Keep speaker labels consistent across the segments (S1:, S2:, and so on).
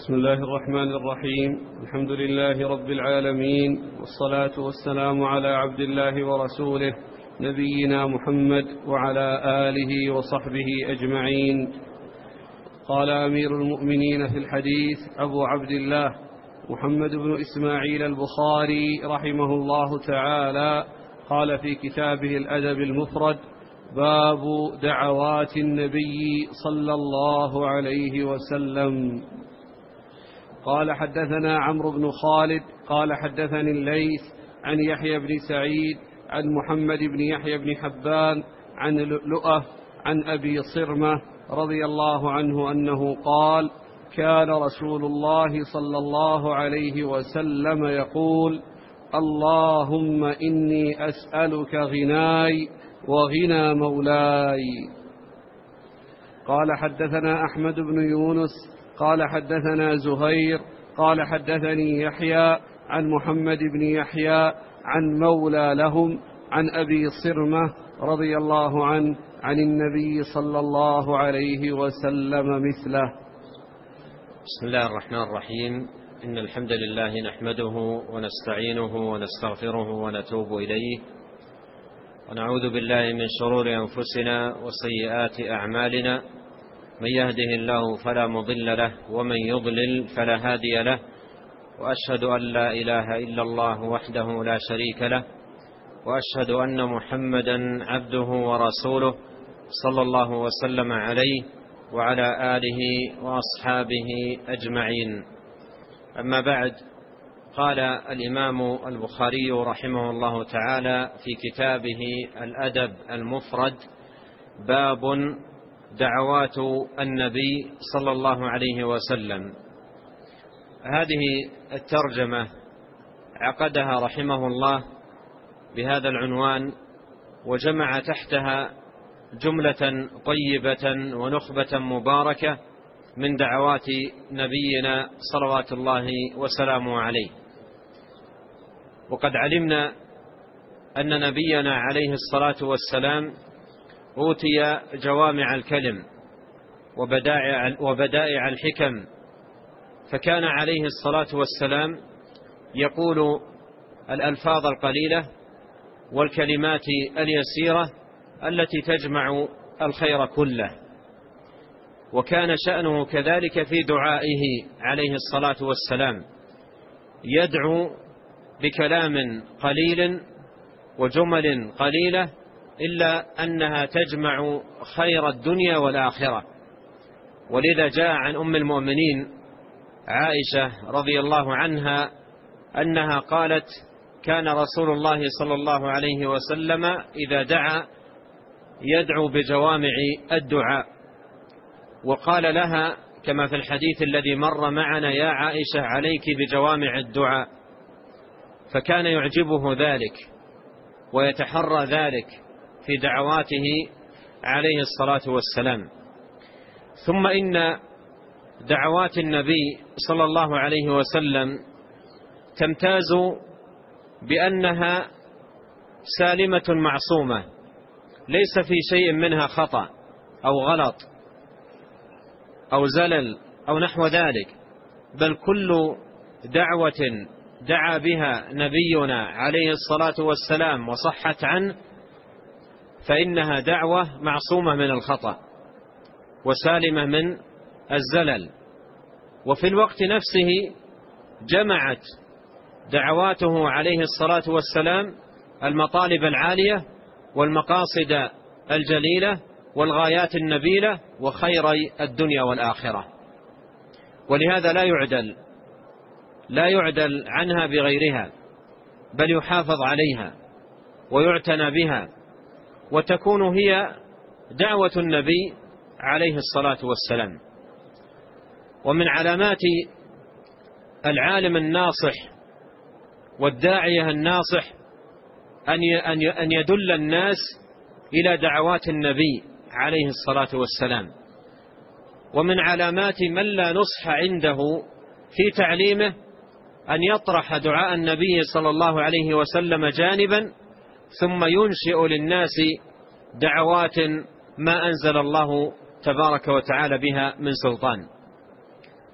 S1: بسم الله الرحمن الرحيم. الحمد لله رب العالمين، والصلاة والسلام على عبد الله ورسوله نبينا محمد وعلى آله وصحبه أجمعين. قال أمير المؤمنين في الحديث أبو عبد الله محمد بن إسماعيل البخاري رحمه الله تعالى، قال في كتابه الأدب المفرد: باب دعوات النبي صلى الله عليه وسلم. قال حدثنا عمرو بن خالد قال حدثني الليث عن يحيى بن سعيد عن محمد بن يحيى بن حبان عن لؤلؤة عن أبي صرمة رضي الله عنه أنه قال: كان رسول الله صلى الله عليه وسلم يقول: اللهم إني أسألك غناي وغنى مولاي. قال حدثنا أحمد بن يونس قال حدثنا زهير قال حدثني يحيى عن محمد بن يحيى عن مولى لهم عن أبي صرمة رضي الله عنه عن النبي صلى الله عليه وسلم مثله.
S2: بسم الله الرحمن الرحيم. إن الحمد لله نحمده ونستعينه ونستغفره ونتوب إليه، ونعوذ بالله من شرور أنفسنا وسيئات أعمالنا. من يهده الله فلا مضل له، ومن يضلل فلا هادي له، وأشهد أن لا إله إلا الله وحده لا شريك له، وأشهد أن محمدا عبده ورسوله صلى الله وسلم عليه وعلى آله وأصحابه أجمعين. أما بعد، قال الإمام البخاري رحمه الله تعالى في كتابه الأدب المفرد: باب دعوات النبي صلى الله عليه وسلم. هذه الترجمة عقدها رحمه الله بهذا العنوان، وجمع تحتها جملة طيبة ونخبة مباركة من دعوات نبينا صلوات الله وسلامه عليه. وقد علمنا أن نبينا عليه الصلاة والسلام أوتي جوامع الكلم وبدائع الحكم، فكان عليه الصلاة والسلام يقول الألفاظ القليلة والكلمات اليسيرة التي تجمع الخير كله. وكان شأنه كذلك في دعائه عليه الصلاة والسلام، يدعو بكلام قليل وجمل قليلة، إلا أنها تجمع خير الدنيا والآخرة. ولذا جاء عن أم المؤمنين عائشة رضي الله عنها أنها قالت: كان رسول الله صلى الله عليه وسلم إذا دعا يدعو بجوامع الدعاء. وقال لها كما في الحديث الذي مر معنا: يا عائشة عليك بجوامع الدعاء. فكان يعجبه ذلك ويتحرى ذلك في دعواته عليه الصلاة والسلام. ثم إن دعوات النبي صلى الله عليه وسلم تمتاز بأنها سالمة معصومة، ليس في شيء منها خطأ أو غلط أو زلل أو نحو ذلك، بل كل دعوة دعا بها نبينا عليه الصلاة والسلام وصحت عنه فإنها دعوة معصومة من الخطأ وسالمة من الزلل. وفي الوقت نفسه جمعت دعواته عليه الصلاة والسلام المطالب العالية والمقاصد الجليلة والغايات النبيلة وخيري الدنيا والآخرة. ولهذا لا يعدل عنها بغيرها، بل يحافظ عليها ويعتنى بها، وتكون هي دعوة النبي عليه الصلاة والسلام. ومن علامات العالم الناصح والداعية الناصح أن يدل الناس إلى دعوات النبي عليه الصلاة والسلام. ومن علامات من لا نصح عنده في تعليمه أن يطرح دعاء النبي صلى الله عليه وسلم جانبا، ثم ينشئ للناس دعوات ما أنزل الله تبارك وتعالى بها من سلطان.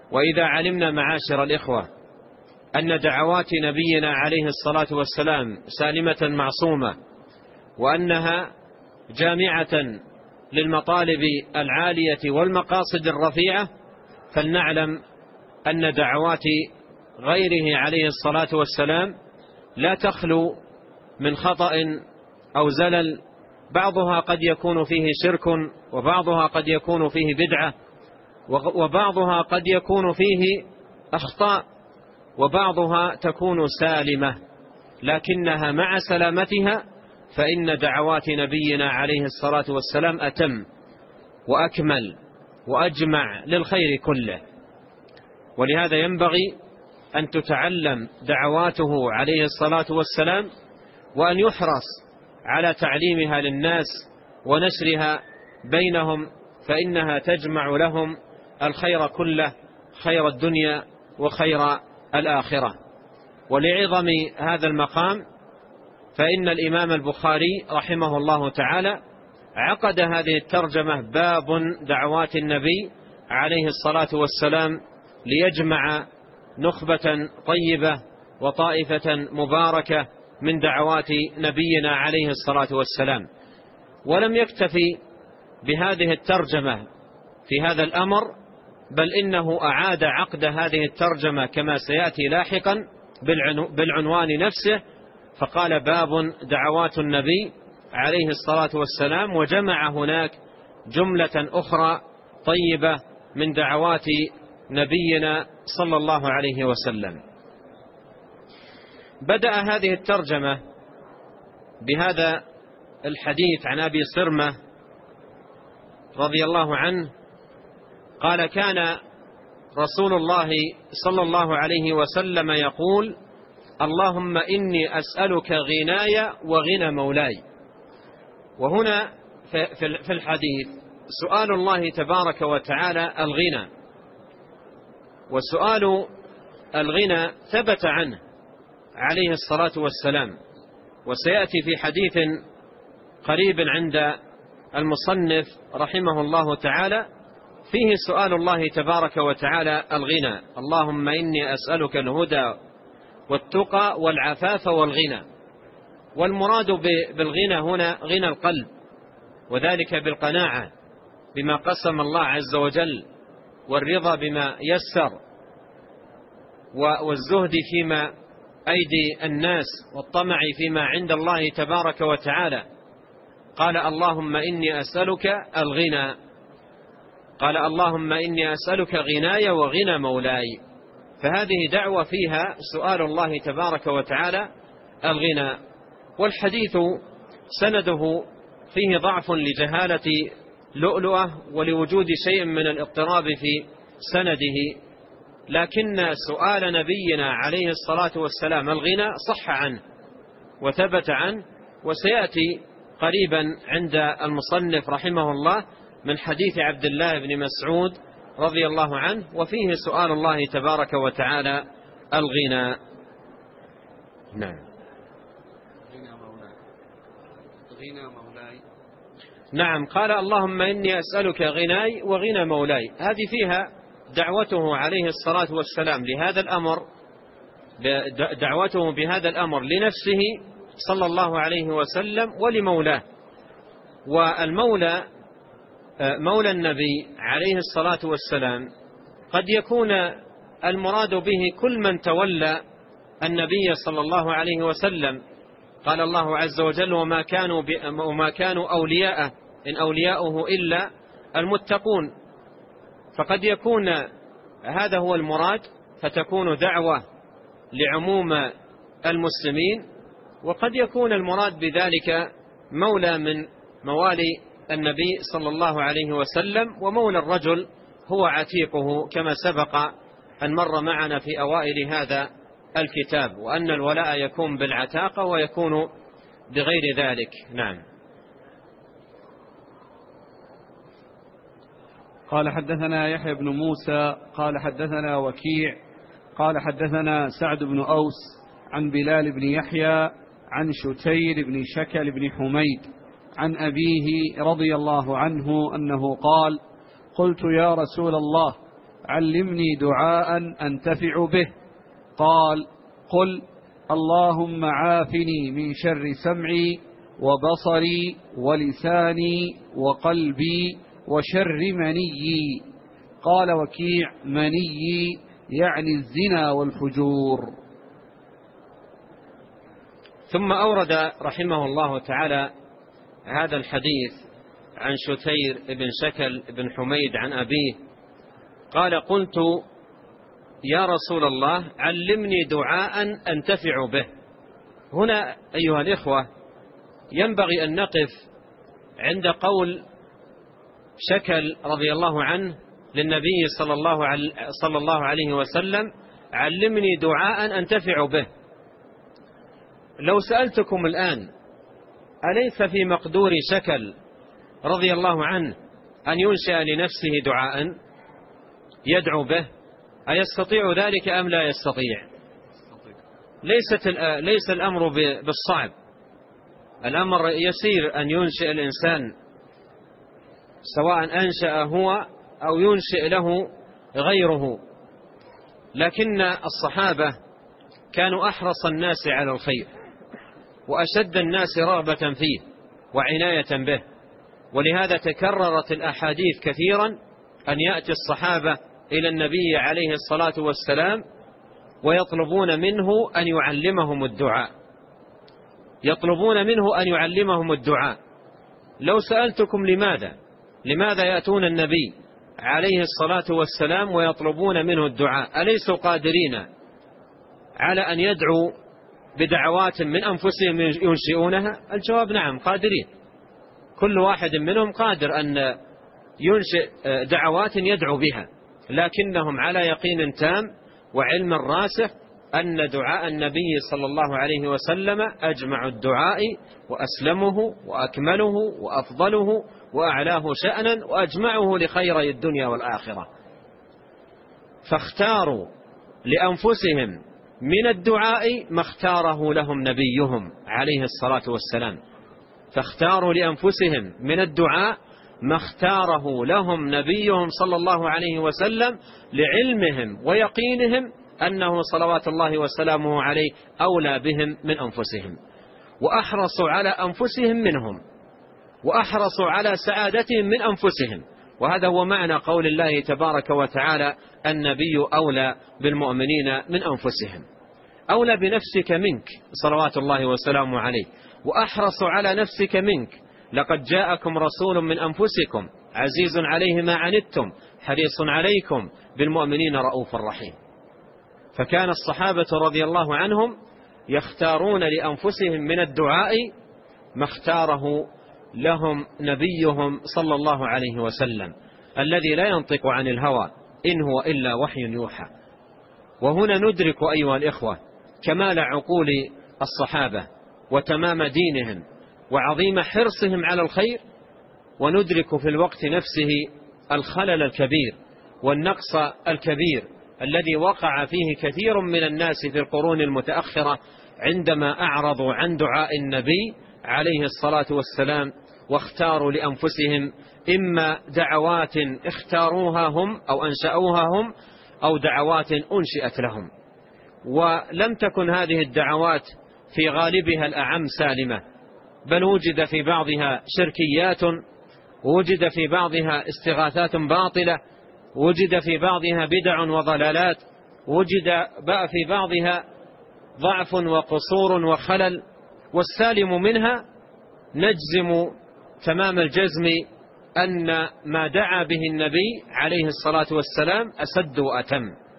S2: وإذا علمنا معاشر الإخوة أن دعوات نبينا عليه الصلاة والسلام سالمة معصومة، وأنها جامعة للمطالب العالية والمقاصد الرفيعة، فلنعلم أن دعوات غيره عليه الصلاة والسلام لا تخلو من خطأ أو زلل، بعضها قد يكون فيه شرك، وبعضها قد يكون فيه بدعة، وبعضها قد يكون فيه أخطاء، وبعضها تكون سالمة، لكنها مع سلامتها فإن دعوات نبينا عليه الصلاة والسلام أتم وأكمل وأجمع للخير كله. ولهذا ينبغي أن تتعلم دعواته عليه الصلاة والسلام، وأن يحرص على تعليمها للناس ونشرها بينهم، فإنها تجمع لهم الخير كله، خير الدنيا وخير الآخرة. ولعظم هذا المقام فإن الإمام البخاري رحمه الله تعالى عقد هذه الترجمة باب دعوات النبي عليه الصلاة والسلام ليجمع نخبة طيبة وطائفة مباركة من دعوات نبينا عليه الصلاة والسلام. ولم يكتفي بهذه الترجمة في هذا الأمر، بل إنه أعاد عقد هذه الترجمة كما سيأتي لاحقا بالعنوان نفسه، فقال باب دعوات النبي عليه الصلاة والسلام، وجمع هناك جملة أخرى طيبة من دعوات نبينا صلى الله عليه وسلم. بدأ هذه الترجمة بهذا الحديث عن أبي صرمة رضي الله عنه قال: كان رسول الله صلى الله عليه وسلم يقول: اللهم إني أسألك غناي وغنى مولاي. وهنا في الحديث سؤال الله تبارك وتعالى الغنى، وسؤال الغنى ثبت عنه عليه الصلاة والسلام، وسيأتي في حديث قريب عند المصنف رحمه الله تعالى فيه سؤال الله تبارك وتعالى الغنى: اللهم إني أسألك الهدى والتقى والعفاف والغنى. والمراد بالغنى هنا غنى القلب، وذلك بالقناعة بما قسم الله عز وجل، والرضا بما يسر، والزهد فيما أيدي الناس، والطمع فيما عند الله تبارك وتعالى. قال: اللهم إني أسألك الغنى، قال: اللهم إني أسألك غناي وغنى مولاي. فهذه دعوة فيها سؤال الله تبارك وتعالى الغنى. والحديث سنده فيه ضعف لجهالة لؤلؤة ولوجود شيء من الاضطراب في سنده، لكن سؤال نبينا عليه الصلاة والسلام الغنى صح عنه وثبت عنه، وسيأتي قريبا عند المصنف رحمه الله من حديث عبد الله بن مسعود رضي الله عنه، وفيه سؤال الله تبارك وتعالى الغنى. نعم. نعم، قال: اللهم إني أسألك غناي وغنى مولاي. هذه فيها دعوته عليه الصلاة والسلام لهذا الأمر، دعوته بهذا الأمر لنفسه صلى الله عليه وسلم ولمولاه. والمولى مولى النبي عليه الصلاة والسلام قد يكون المراد به كل من تولى النبي صلى الله عليه وسلم. قال الله عز وجل: وما كانوا أولياءه إن أولياؤه إلا المتقون. فقد يكون هذا هو المراد، فتكون دعوة لعموم المسلمين، وقد يكون المراد بذلك مولى من موالي النبي صلى الله عليه وسلم، ومولى الرجل هو عتيقه، كما سبق أن مر معنا في أوائل هذا الكتاب، وأن الولاء يكون بالعتاقة ويكون بغير ذلك. نعم.
S1: قال: حدثنا يحيى بن موسى قال حدثنا وكيع قال حدثنا سعد بن أوس عن بلال بن يحيى عن شتير بن شكل بن حميد عن أبيه رضي الله عنه أنه قال: قلت يا رسول الله علمني دعاء أنتفع به. قال: قل: اللهم عافني من شر سمعي وبصري ولساني وقلبي وشر منيي. قال وكيع: منيي يعني الزنا والفجور.
S2: ثم أورد رحمه الله تعالى هذا الحديث عن شتير بن شكل بن حميد عن أبيه قال: قلت يا رسول الله علمني دعاء أنتفع به. هنا أيها الإخوة ينبغي أن نقف عند قول شكل رضي الله عنه للنبي صلى الله عليه وسلم: علمني دعاء أنتفع به. لو سألتكم الآن أليس في مقدور شكل رضي الله عنه أن ينشأ لنفسه دعاء يدعو به؟ أيستطيع ذلك أم لا يستطيع؟ ليس الأمر بالصعب، الأمر يسير أن ينشئ الإنسان، سواء أنشأ هو أو ينشئ له غيره. لكن الصحابة كانوا أحرص الناس على الخير وأشد الناس رغبة فيه وعناية به، ولهذا تكررت الأحاديث كثيرا أن يأتي الصحابة إلى النبي عليه الصلاة والسلام ويطلبون منه أن يعلمهم الدعاء، يطلبون منه أن يعلمهم الدعاء. لو سألتكم لماذا يأتون النبي عليه الصلاة والسلام ويطلبون منه الدعاء؟ أليسوا قادرين على أن يدعوا بدعوات من أنفسهم ينشئونها؟ الجواب نعم، قادرين، كل واحد منهم قادر أن ينشئ دعوات يدعو بها، لكنهم على يقين تام وعلم راسخ أن دعاء النبي صلى الله عليه وسلم أجمع الدعاء وأسلمه وأكمله وأفضله وأعلاه شأنا وأجمعه لخيري الدنيا والآخرة. فاختاروا لأنفسهم من الدعاء ما اختاره لهم نبيهم عليه الصلاة والسلام، فاختاروا لأنفسهم من الدعاء ما اختاره لهم نبيهم صلى الله عليه وسلم لعلمهم ويقينهم أنه صلوات الله وسلامه عليه أولى بهم من أنفسهم، وأحرصوا على أنفسهم منهم، وأحرصوا على سعادتهم من أنفسهم. وهذا هو معنى قول الله تبارك وتعالى: النبي أولى بالمؤمنين من أنفسهم، أولى بنفسك منك صلوات الله وسلامه عليه، وأحرص على نفسك منك. لقد جاءكم رسول من أنفسكم عزيز عليه ما عنتم حريص عليكم بالمؤمنين رؤوف رحيم. فكان الصحابة رضي الله عنهم يختارون لأنفسهم من الدعاء ما اختاره لهم نبيهم صلى الله عليه وسلم الذي لا ينطق عن الهوى إن هو إلا وحي يوحى. وهنا ندرك أيها الإخوة كمال عقول الصحابة وتمام دينهم وعظيم حرصهم على الخير، وندرك في الوقت نفسه الخلل الكبير والنقص الكبير الذي وقع فيه كثير من الناس في القرون المتأخرة عندما أعرضوا عن دعاء النبي عليه الصلاة والسلام واختاروا لأنفسهم إما دعوات اختاروها هم أو أنشأوها هم أو دعوات أنشئت لهم. ولم تكن هذه الدعوات في غالبها الأعم سالمة، بل وجد في بعضها شركيات، وجد في بعضها استغاثات باطلة، وجد في بعضها بدع وضلالات، وجد في بعضها ضعف وقصور وخلل. والسالم منها نجزم تمام الجزم أن ما دعا به النبي عليه الصلاة والسلام أسد وأتم.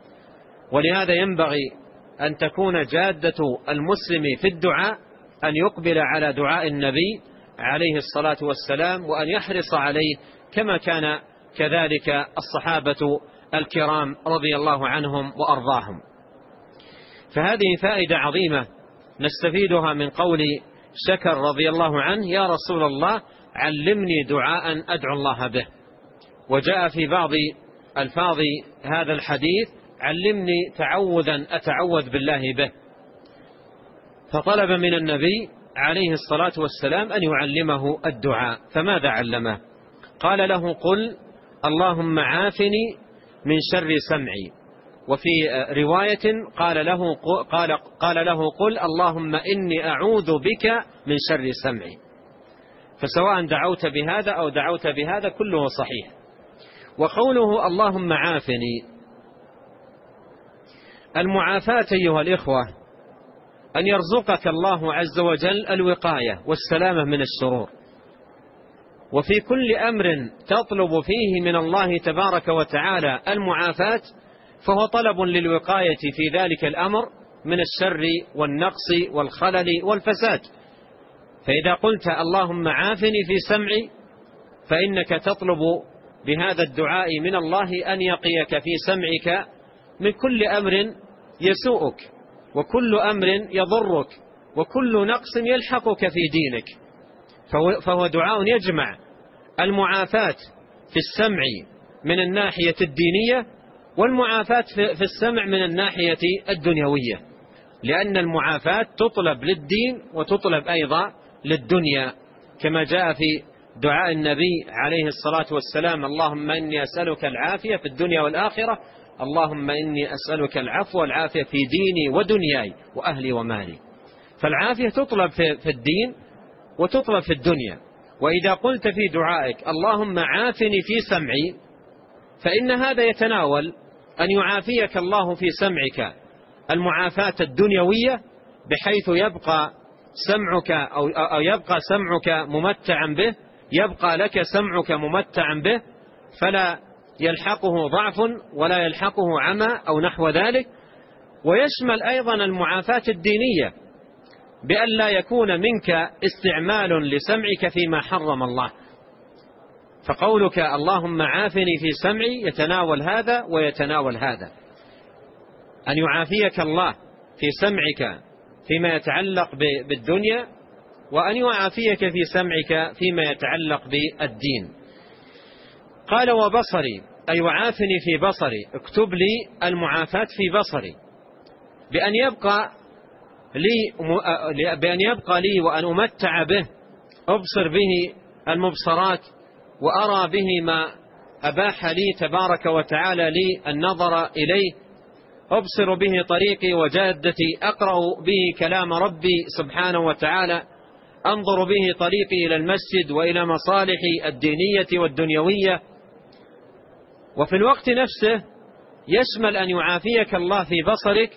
S2: ولهذا ينبغي أن تكون جادة المسلم في الدعاء أن يقبل على دعاء النبي عليه الصلاة والسلام وأن يحرص عليه كما كان كذلك الصحابة الكرام رضي الله عنهم وأرضاهم. فهذه فائدة عظيمة نستفيدها من قول شكر رضي الله عنه: يا رسول الله علمني دعاء أدعو الله به. وجاء في بعض ألفاظ هذا الحديث: علمني تعوذا أتعوذ بالله به. فطلب من النبي عليه الصلاة والسلام أن يعلمه الدعاء. فماذا علمه؟ قال له: قل اللهم عافني من شر سمعي. وفي رواية قال له قل اللهم إني أعوذ بك من شر سمعي. فسواء دعوت بهذا أو دعوت بهذا كله صحيح. وقوله اللهم عافني، المعافاة أيها الإخوة أن يرزقك الله عز وجل الوقاية والسلامة من الشرور، وفي كل أمر تطلب فيه من الله تبارك وتعالى المعافاة فهو طلب للوقاية في ذلك الأمر من الشر والنقص والخلل والفساد. فإذا قلت اللهم عافني في سمعي فإنك تطلب بهذا الدعاء من الله أن يقيك في سمعك من كل أمر يسوءك وكل أمر يضرك وكل نقص يلحقك في دينك. فهو دعاء يجمع المعافاة في السمع من الناحية الدينية والمعافاة في السمع من الناحية الدنيوية، لأن المعافاة تطلب للدين وتطلب أيضا للدنيا، كما جاء في دعاء النبي عليه الصلاة والسلام اللهم إني أسألك العافية في الدنيا والآخرة، اللهم إني أسألك العفو والعافية في ديني ودنياي وأهلي ومالي. فالعافية تطلب في الدين وتطلب في الدنيا. وإذا قلت في دعائك اللهم عافني في سمعي فإن هذا يتناول أن يعافيك الله في سمعك المعافاة الدنيوية بحيث يبقى سمعك أو يبقى سمعك ممتعا به، يبقى لك سمعك ممتعا به فلا يلحقه ضعف ولا يلحقه عمى أو نحو ذلك. ويشمل أيضا المعافاة الدينية بأن لا يكون منك استعمال لسمعك فيما حرم الله. فقولك اللهم عافني في سمعي يتناول هذا ويتناول هذا، أن يعافيك الله في سمعك فيما يتعلق بالدنيا، وأن يعافيك في سمعك فيما يتعلق بالدين. قال وبصري أي وعافني في بصري، اكتب لي المعافاة في بصري بأن يبقى لي وأن أمتع به، أبصر به المبصرات وأرى به ما أباح لي تبارك وتعالى لي النظر إليه، أبصر به طريقي وجادتي، أقرأ به كلام ربي سبحانه وتعالى، أنظر به طريقي إلى المسجد وإلى مصالحي الدينية والدنيوية. وفي الوقت نفسه يشمل أن يعافيك الله في بصرك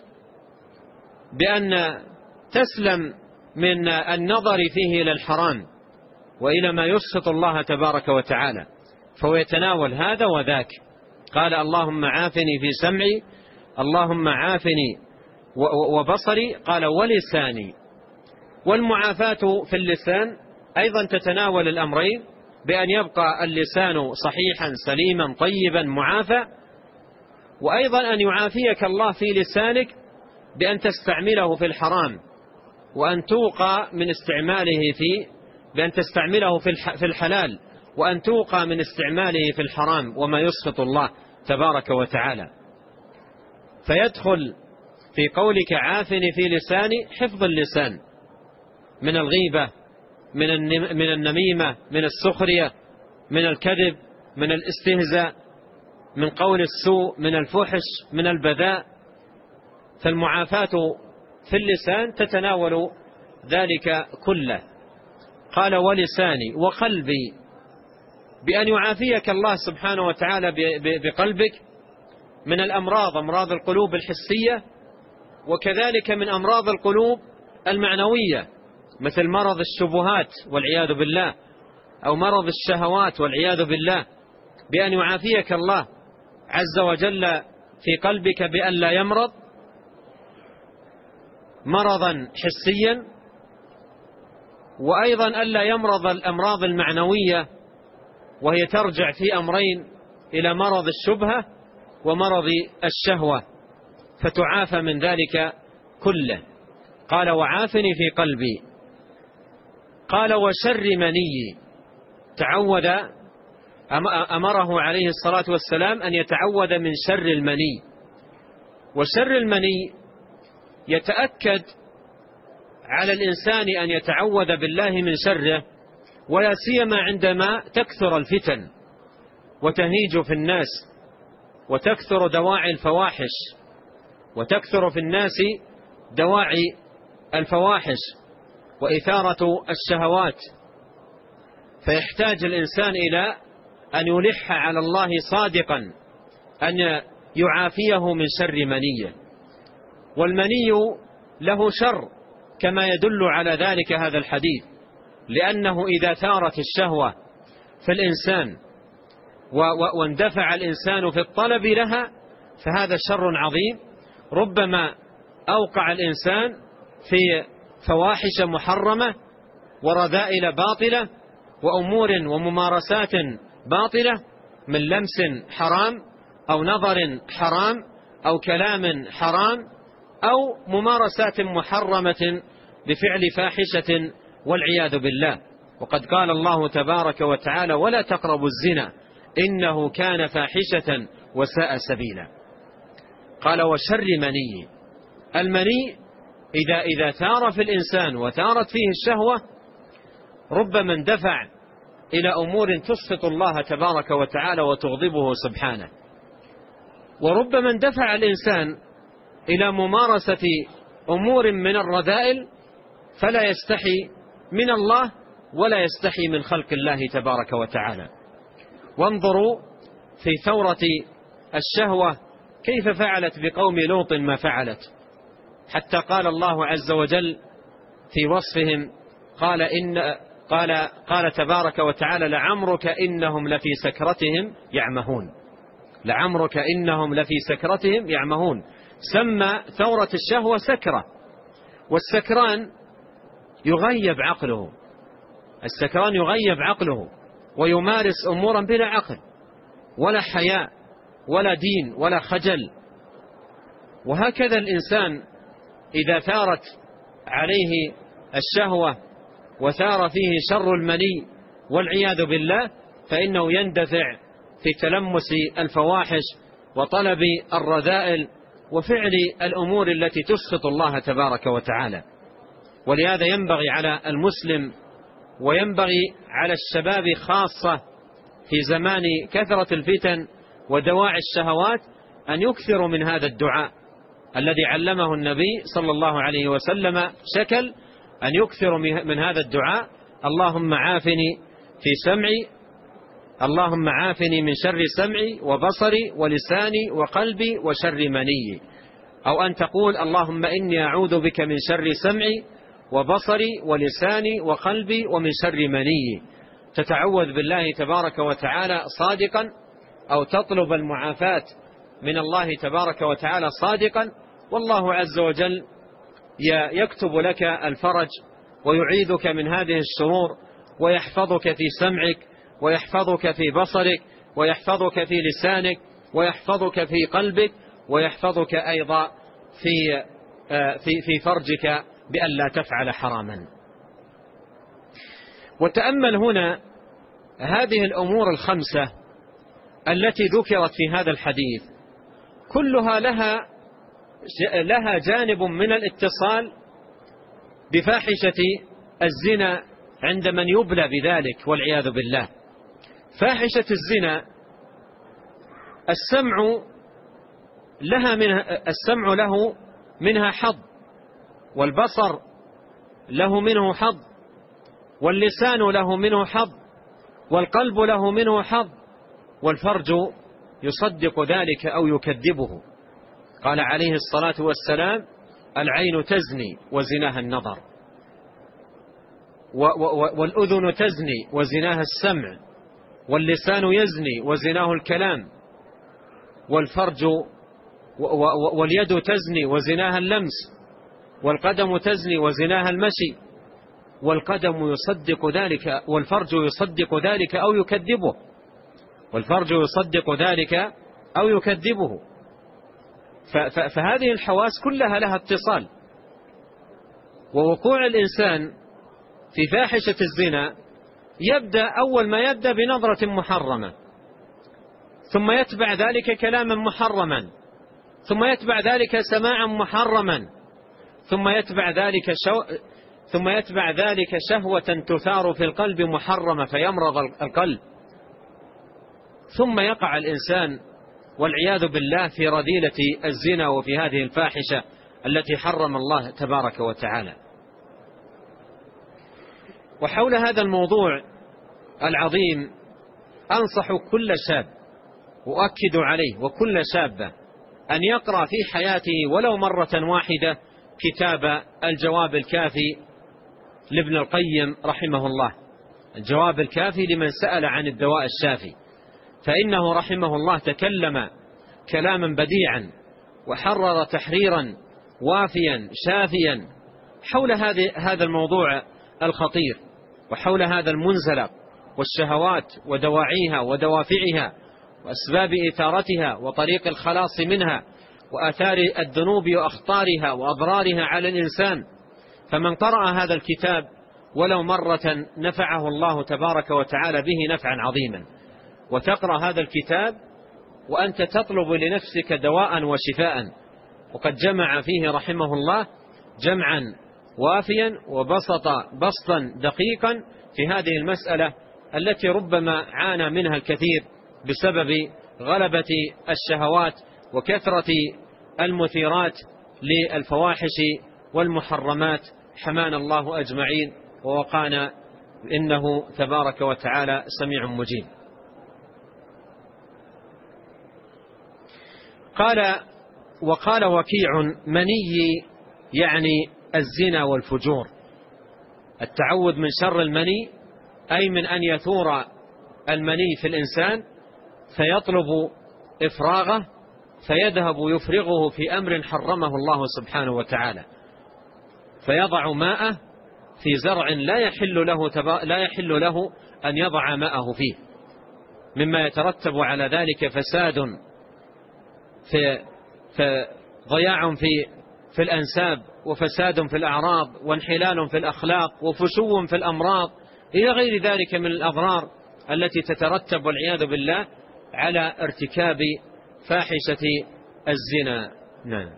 S2: بأن تسلم من النظر فيه إلى الحرام وإلى ما يسخط الله تبارك وتعالى، فهو يتناول هذا وذاك. قال اللهم عافني في سمعي، اللهم عافني وبصري، قال ولساني. والمعافاة في اللسان أيضا تتناول الأمرين، بأن يبقى اللسان صحيحا سليما طيبا معافى، وأيضا أن يعافيك الله في لسانك بأن تستعمله في الحرام وأن توقى من استعماله بأن تستعمله في الحلال وأن توقى من استعماله في الحرام وما يسخط الله تبارك وتعالى. فيدخل في قولك عافني في لساني حفظ اللسان من الغيبة، من النميمة، من السخرية، من الكذب، من الاستهزاء، من قول السوء، من الفحش، من البذاء. فالمعافاة في اللسان تتناول ذلك كله. قال ولساني وقلبي، بأن يعافيك الله سبحانه وتعالى بقلبك من الأمراض، أمراض القلوب الحسية، وكذلك من أمراض القلوب المعنوية مثل مرض الشبهات والعياذ بالله، أو مرض الشهوات والعياذ بالله، بأن يعافيك الله عز وجل في قلبك بأن لا يمرض مرضا حسيا، وأيضا ألا يمرض الأمراض المعنوية، وهي ترجع في أمرين إلى مرض الشبهة ومرض الشهوة، فتعافى من ذلك كله. قال وعافني في قلبي. قال وشر مني، تعوذ، أمره عليه الصلاة والسلام أن يتعوذ من شر المني. وشر المني يتأكد على الإنسان أن يتعوذ بالله من شره، ولا سيما عندما تكثر الفتن وتهيج في الناس وتكثر دواعي الفواحش، وتكثر في الناس دواعي الفواحش وإثارة الشهوات، فيحتاج الإنسان إلى أن يلح على الله صادقا أن يعافيه من شر منيه. والمني له شر كما يدل على ذلك هذا الحديث، لأنه إذا ثارت الشهوة في الإنسان واندفع الإنسان في الطلب لها فهذا شر عظيم، ربما أوقع الإنسان في فواحش محرمة ورذائل باطلة وأمور وممارسات باطلة من لمس حرام أو نظر حرام أو كلام حرام أو ممارسات محرمة بفعل فاحشة والعياذ بالله. وقد قال الله تبارك وتعالى: ولا تقربوا الزنا إنه كان فاحشة وساء سبيلا. قال: وشر مني. المني إذا ثار في الإنسان وثارت فيه الشهوة ربما اندفع إلى أمور تسخط الله تبارك وتعالى وتغضبه سبحانه، وربما اندفع الإنسان إلى ممارسة أمور من الرذائل فلا يستحي من الله ولا يستحي من خلق الله تبارك وتعالى. وانظروا في ثورة الشهوة كيف فعلت بقوم لوط ما فعلت، حتى قال الله عز وجل في وصفهم قال تبارك وتعالى: لعمرك إنهم لفي سكرتهم يعمهون. لعمرك إنهم لفي سكرتهم يعمهون. سمى ثورة الشهوة سكرة، والسكران يغيب عقله، السكران يغيب عقله ويمارس أمورا بلا عقل ولا حياء ولا دين ولا خجل. وهكذا الإنسان إذا ثارت عليه الشهوة وثار فيه شر المني والعياذ بالله فإنه يندفع في تلمس الفواحش وطلب الرذائل وفعل الأمور التي تسخط الله تبارك وتعالى. ولهذا ينبغي على المسلم وينبغي على الشباب خاصة في زمان كثرة الفتن ودواعي الشهوات أن يكثروا من هذا الدعاء الذي علمه النبي صلى الله عليه وسلم شكل، أن يكثروا من هذا الدعاء: اللهم عافني في سمعي، اللهم عافني من شر سمعي وبصري ولساني وقلبي وشر مني. أو أن تقول: اللهم إني أعوذ بك من شر سمعي وبصري ولساني وقلبي ومن شر مني. تتعوذ بالله تبارك وتعالى صادقا، أو تطلب المعافاة من الله تبارك وتعالى صادقا، والله عز وجل يكتب لك الفرج ويعيذك من هذه الشرور ويحفظك في سمعك ويحفظك في بصرك ويحفظك في لسانك ويحفظك في قلبك ويحفظك أيضا في فرجك بأن لا تفعل حراما. وتأمل هنا هذه الأمور الخمسة التي ذكرت في هذا الحديث كلها لها جانب من الاتصال بفاحشة الزنا عند من يبلى بذلك والعياذ بالله. فاحشة الزنا السمع له منها حظ، والبصر له منه حظ، واللسان له منه حظ، والقلب له منه حظ، والفرج يصدق ذلك أو يكذبه. قال عليه الصلاة والسلام: العين تزني وزناها النظر، والأذن تزني وزناها السمع، واللسان يزني وزناه الكلام، واليد تزني وزناها اللمس، والقدم تزني وزناها المشي، والقدم يصدق ذلك، والفرج يصدق ذلك أو يكذبه، والفرج يصدق ذلك أو يكذبه. فهذه الحواس كلها لها اتصال. ووقوع الإنسان في فاحشة الزنا أول ما يبدأ بنظرة محرمة، ثم يتبع ذلك كلاما محرما، ثم يتبع ذلك سماعا محرما، ثم يتبع ذلك شهوة تثار في القلب محرمة فيمرض القلب، ثم يقع الإنسان والعياذ بالله في رذيلة الزنا وفي هذه الفاحشة التي حرم الله تبارك وتعالى. وحول هذا الموضوع العظيم أنصح كل شاب وأؤكد عليه وكل شابة أن يقرأ في حياته ولو مرة واحدة كتاب الجواب الكافي لابن القيم رحمه الله، الجواب الكافي لمن سأل عن الدواء الشافي، فإنه رحمه الله تكلم كلاما بديعا وحرر تحريرا وافيا شافيا حول هذا الموضوع الخطير، وحول هذا المنزلق والشهوات ودواعيها ودوافعها وأسباب إثارتها وطريق الخلاص منها وآثار الذنوب وأخطارها وأضرارها على الإنسان. فمن قرأ هذا الكتاب ولو مرة نفعه الله تبارك وتعالى به نفعا عظيما. وتقرأ هذا الكتاب وأنت تطلب لنفسك دواء وشفاء، وقد جمع فيه رحمه الله جمعا وافيا وبسط بسطا دقيقا في هذه المسألة التي ربما عانى منها الكثير بسبب غلبة الشهوات وكثرة المثيرات للفواحش والمحرمات، حمانا الله أجمعين ووقانا، إنه تبارك وتعالى سميع مجيب. وقال وكيع مني يعني الزنا والفجور، التعوذ من شر المني أي من أن يثور المني في الإنسان فيطلب إفراغه فيذهب يفرغه في أمر حرمه الله سبحانه وتعالى، فيضع ماءه في زرع لا يحل له أن يضع ماءه فيه، مما يترتب على ذلك فساد في ضياع في الأنساب، وفساد في الأعراض، وانحلال في الأخلاق، وفشو في الأمراض، إلى غير ذلك من الأضرار التي تترتب والعياذ بالله على ارتكاب فاحشة الزنا. نعم.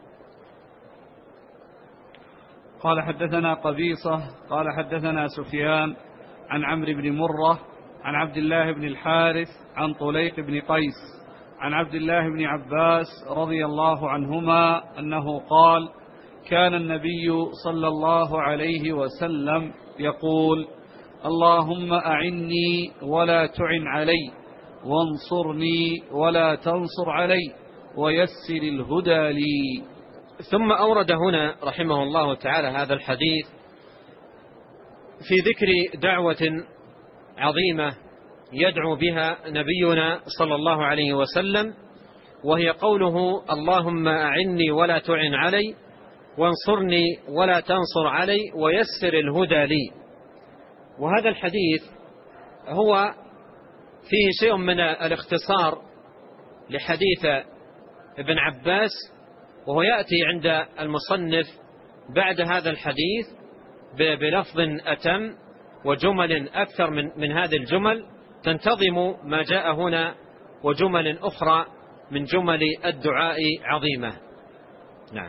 S1: قال حدثنا قبيصة قال حدثنا سفيان عن عمرو بن مرة عن عبد الله بن الحارث عن طليق بن قيس عن عبد الله بن عباس رضي الله عنهما أنه قال: كان النبي صلى الله عليه وسلم يقول: اللهم أعني ولا تعن علي، وانصرني ولا تنصر علي، ويسر الهدى لي.
S2: ثم أورد هنا رحمه الله تعالى هذا الحديث في ذكر دعوة عظيمة يدعو بها نبينا صلى الله عليه وسلم، وهي قوله: اللهم أعني ولا تعن علي، وانصرني ولا تنصر علي، ويسر الهدى لي. وهذا الحديث هو فيه شيء من الاختصار لحديث ابن عباس، وهو يأتي عند المصنف بعد هذا الحديث بلفظ أتم وجمل أكثر من هذه الجمل تنتظم ما جاء هنا، وجمل أخرى من جمل الدعاء عظيمة. نعم.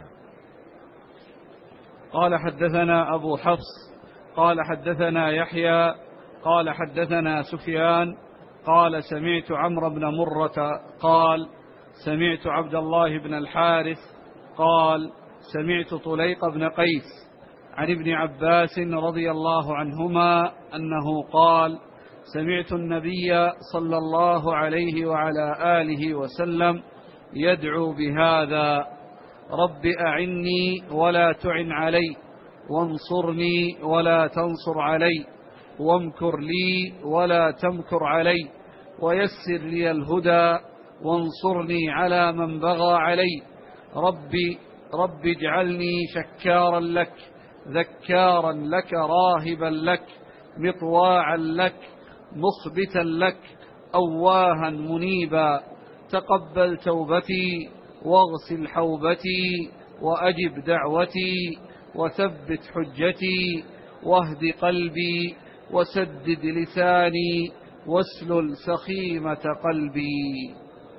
S1: قال حدثنا أبو حفص قال حدثنا يحيى قال حدثنا سفيان قال: سمعت عمرو بن مرة قال: سمعت عبد الله بن الحارث قال: سمعت طليق بن قيس عن ابن عباس رضي الله عنهما أنه قال: سمعت النبي صلى الله عليه وعلى آله وسلم يدعو بهذا: رب أعني ولا تعن علي، وانصرني ولا تنصر علي، وامكر لي ولا تمكر علي، ويسر لي الهدى، وانصرني على من بغى علي. رب اجعلني شكارا لك، ذكارا لك، راهبا لك، مطواعا لك، مخبتا لك، أواها منيبا. تقبل توبتي، واغسل حوبتي، وأجب دعوتي، وثبت حجتي، واهد قلبي، وسدد لساني، واسلل سخيمة قلبي.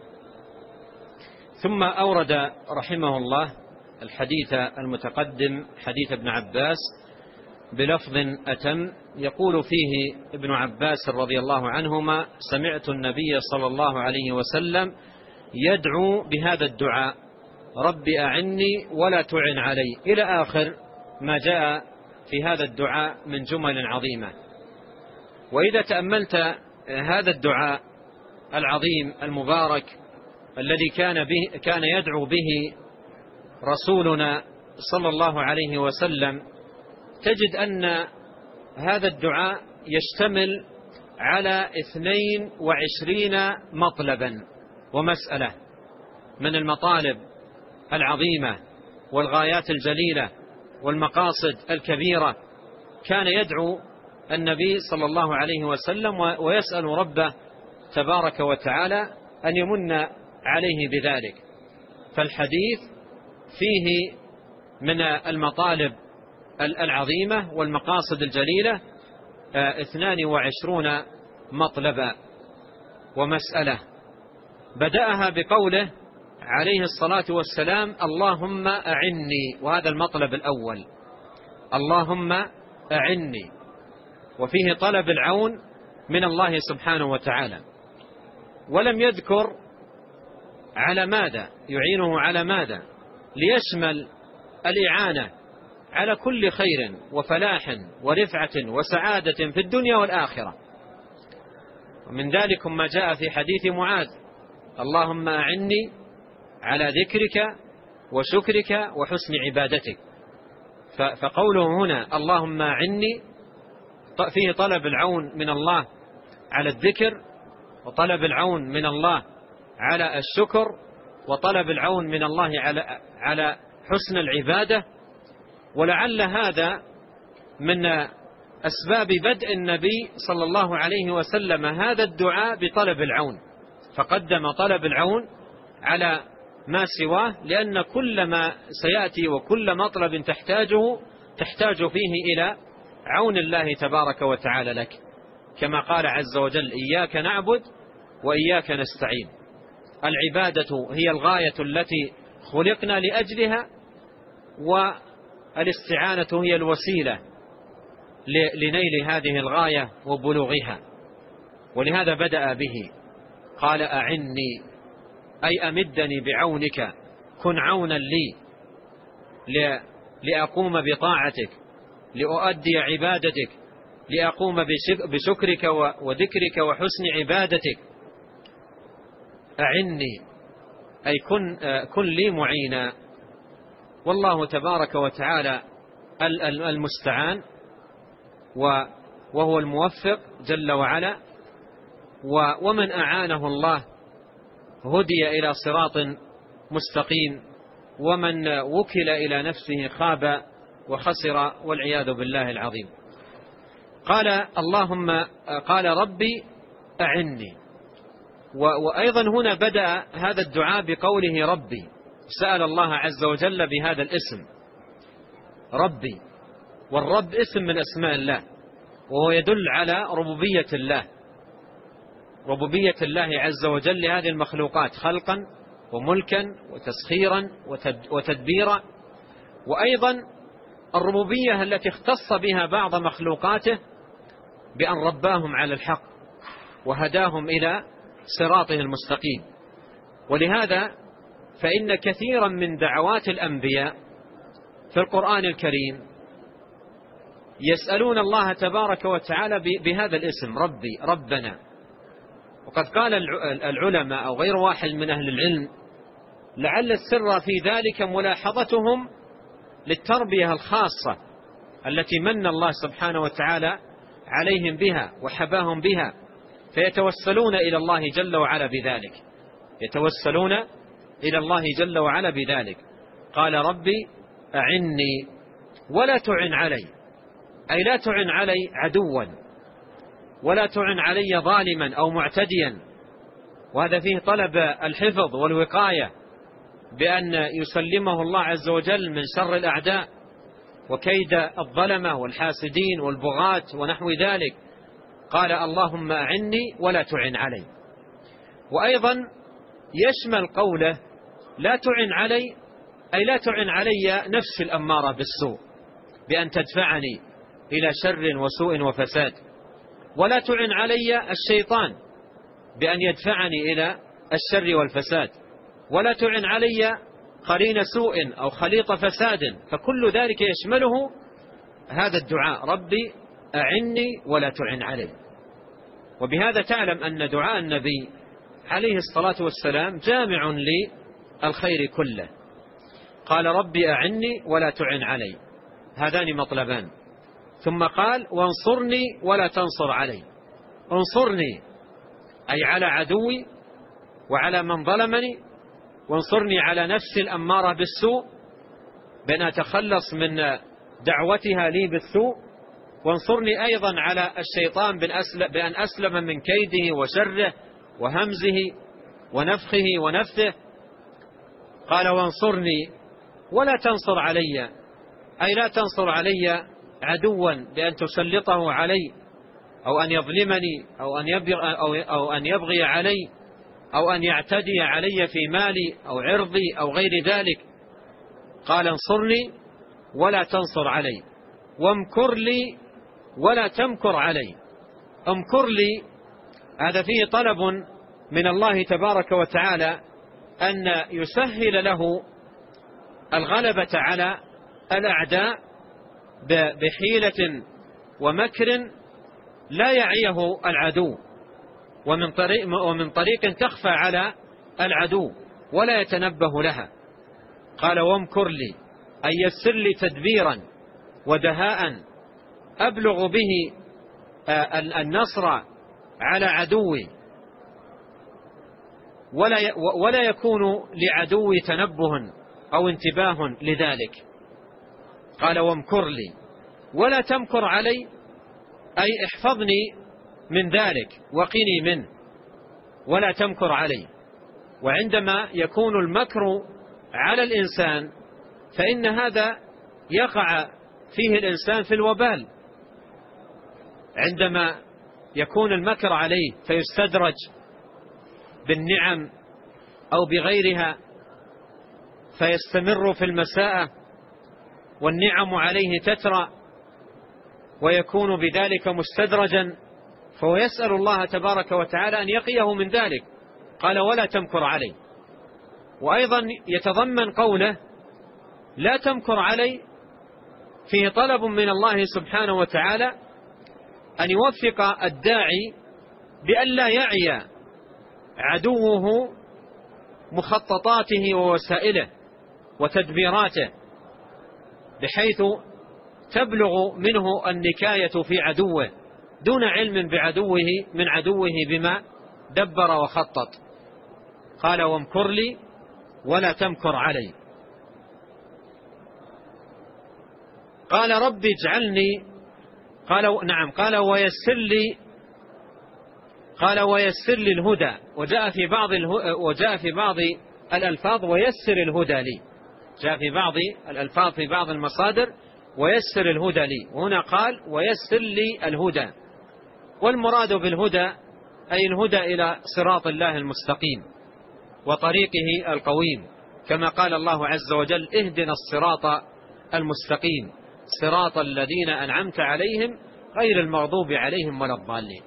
S2: ثم أورد رحمه الله الحديث المتقدم، حديث ابن عباس، بلفظ أتم يقول فيه ابن عباس رضي الله عنهما: سمعت النبي صلى الله عليه وسلم يدعو بهذا الدعاء: رب أعني ولا تعن علي، إلى آخر ما جاء في هذا الدعاء من جمل عظيمة. وإذا تأملت هذا الدعاء العظيم المبارك الذي كان يدعو به رسولنا صلى الله عليه وسلم، تجد أن هذا الدعاء يشتمل على 22 مطلبا ومسألة من المطالب العظيمة والغايات الجليلة والمقاصد الكبيرة. كان يدعو النبي صلى الله عليه وسلم ويسأل ربه تبارك وتعالى أن يمن عليه بذلك. فالحديث فيه من المطالب العظيمة والمقاصد الجليلة 22 مطلبا ومسألة. بدأها بقوله عليه الصلاة والسلام: اللهم أعني، وهذا المطلب الأول، اللهم أعني، وفيه طلب العون من الله سبحانه وتعالى. ولم يذكر على ماذا يعينه، على ماذا، ليشمل الإعانة على كل خير وفلاح ورفعة وسعادة في الدنيا والآخرة. ومن ذلك ما جاء في حديث معاذ: اللهم أعني على ذكرك وشكرك وحسن عبادتك. فقوله هنا اللهم أعني فيه طلب العون من الله على الذكر، وطلب العون من الله على الشكر، وطلب العون من الله على حسن العبادة. ولعل هذا من أسباب بدء النبي صلى الله عليه وسلم هذا الدعاء بطلب العون، فقدم طلب العون على ما سواه، لأن كل ما سيأتي وكل مطلب تحتاج فيه إلى عون الله تبارك وتعالى لك، كما قال عز وجل: إياك نعبد وإياك نستعين. العبادة هي الغاية التي خلقنا لأجلها، والاستعانة هي الوسيلة لنيل هذه الغاية وبلوغها. ولهذا بدأ به، قال: أعني، أي أمدني بعونك، كن عونا لي لأقوم بطاعتك، لأؤدي عبادتك، لأقوم بشكرك وذكرك وحسن عبادتك. أعني أي كن لي معينا. والله تبارك وتعالى المستعان، وهو الموفق جل وعلا. ومن أعانه الله هدي إلى صراط مستقيم، ومن وكل إلى نفسه خاب وخسر، والعياذ بالله العظيم. قال ربي أعني. وأيضا هنا بدأ هذا الدعاء بقوله ربي، سأل الله عز وجل بهذا الاسم ربي. والرب اسم من أسماء الله، وهو يدل على ربوبية الله، ربوبية الله عز وجل لهذه المخلوقات خلقا وملكا وتسخيرا وتدبيرا. وأيضا الربوبية التي اختص بها بعض مخلوقاته بأن رباهم على الحق وهداهم إلى صراطه المستقيم. ولهذا فإن كثيرا من دعوات الأنبياء في القرآن الكريم يسألون الله تبارك وتعالى بهذا الاسم ربي، ربنا. وقد قال العلماء أو غير واحد من أهل العلم: لعل السر في ذلك ملاحظتهم للتربية الخاصة التي من الله سبحانه وتعالى عليهم بها وحباهم بها، فيتوسلون إلى الله جل وعلا بذلك، يتوسلون إلى الله جل وعلا بذلك. قال ربي أعني ولا تعن علي، أي لا تعن علي عدوا، ولا تعن علي ظالما أو معتديا. وهذا فيه طلب الحفظ والوقاية بأن يسلمه الله عز وجل من شر الأعداء وكيد الظلمة والحاسدين والبغاة ونحو ذلك. قال اللهم أعني ولا تعن علي. وأيضا يشمل قوله لا تعن علي، أي لا تعن علي نفسي الأمارة بالسوء بأن تدفعني إلى شر وسوء وفساد، ولا تعن علي الشيطان بأن يدفعني إلى الشر والفساد، ولا تعن علي قرين سوء أو خليط فساد، فكل ذلك يشمله هذا الدعاء: ربي أعني ولا تعن علي. وبهذا تعلم أن دعاء النبي عليه الصلاة والسلام جامع للخير كله. قال: ربي أعني ولا تعن علي، هذان مطلبان. ثم قال: وانصرني ولا تنصر علي. انصرني أي على عدوي وعلى من ظلمني، وانصرني على نفسي الأمارة بالسوء بأن أتخلص من دعوتها لي بالسوء، وانصرني أيضا على الشيطان بأن أسلم من كيده وشره وهمزه ونفخه ونفثه. قال: وانصرني ولا تنصر علي، أي لا تنصر علي عدوا بأن تسلطه علي، أو أن يظلمني، أو أن يبغي علي، أو أن يعتدي علي في مالي أو عرضي أو غير ذلك. قال: انصرني ولا تنصر علي، وامكر لي ولا تمكر علي. امكر لي هذا فيه طلب من الله تبارك وتعالى أن يسهل له الغلبة على الأعداء بحيلة ومكر لا يعيه العدو، ومن طريق تخفى على العدو ولا يتنبه لها. قال: وامكر لي أي يسر لي تدبيرا ودهاء أبلغ به النصر على عدوي، ولا يكون لعدوي تنبه أو انتباه لذلك. قال: وامكر لي ولا تمكر علي، أي احفظني من ذلك وقني منه، ولا تمكر علي. وعندما يكون المكر على الإنسان فإن هذا يقع فيه الإنسان في الوبال، عندما يكون المكر عليه فيستدرج بالنعم أو بغيرها فيستمر في المساءة، والنعم عليه تترى ويكون بذلك مستدرجا، فهو يسأل الله تبارك وتعالى أن يقيه من ذلك. قال: ولا تمكر علي. وأيضا يتضمن قوله لا تمكر علي فيه طلب من الله سبحانه وتعالى أن يوفق الداعي بأن لا يعي عدوه مخططاته ووسائله وتدبيراته، بحيث تبلغ منه النكاية في عدوه دون علم من عدوه بما دبر وخطط. قال: وامكر لي ولا تمكر علي. قال: ربي اجعلني، قال ويسر لي الهدى. وجاء في بعض الألفاظ ويسر الهدى لي، جاء في بعض الألفاظ في بعض المصادر ويسر الهدى لي، وهنا قال ويسر لي الهدى. والمراد بالهدى أي الهدى إلى صراط الله المستقيم وطريقه القويم، كما قال الله عز وجل: اهدنا الصراط المستقيم صراط الذين أنعمت عليهم غير المغضوب عليهم ولا الضالين.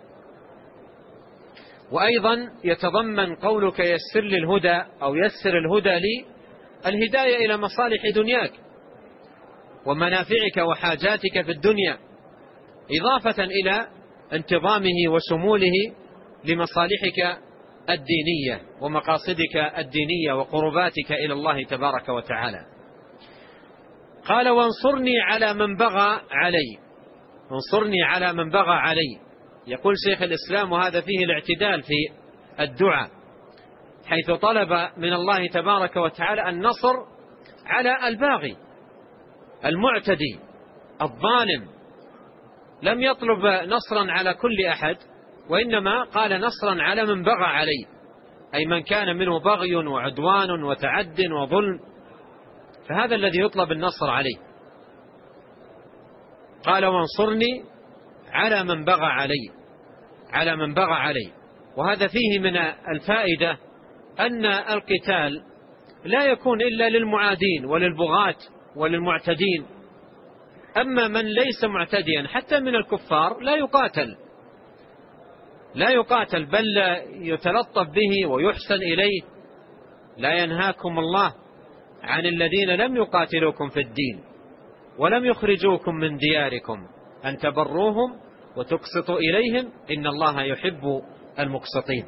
S2: وأيضا يتضمن قولك يسر لي الهدى أو يسر الهدى لي الهداية إلى مصالح دنياك ومنافعك وحاجاتك في الدنيا، إضافة إلى انتظامه وشموله لمصالحك الدينية ومقاصدك الدينية وقرباتك إلى الله تبارك وتعالى. قال: وانصرني على من بغى علي. انصرني على من بغى علي، يقول شيخ الإسلام، وهذا فيه الاعتدال في الدعاء، حيث طلب من الله تبارك وتعالى النصر على الباغي المعتدي الظالم، لم يطلب نصرا على كل أحد، وإنما قال نصرا على من بغى عليه، أي من كان منه بغي وعدوان وتعد وظلم، فهذا الذي يطلب النصر عليه. قال: وانصرني على من بغى علي، على من بغى علي. وهذا فيه من الفائدة أن القتال لا يكون إلا للمعادين وللبغاة وللمعتدين، أما من ليس معتديا حتى من الكفار لا يقاتل، لا يقاتل بل يتلطف به ويحسن إليه. لا ينهاكم الله عن الذين لم يقاتلوكم في الدين ولم يخرجوكم من دياركم أن تبروهم وتقسطوا إليهم إن الله يحب المقسطين.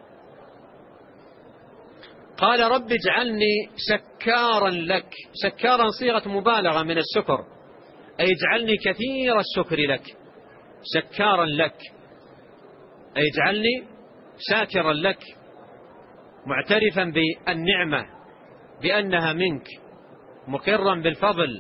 S2: قال رب اجعلني شكارا لك. شكارا صيغة مبالغة من الشكر، أي اجعلني كثير الشكر لك. شكارا لك أي اجعلني شاكرا لك، معترفا بالنعمة بأنها منك، مقرا بالفضل.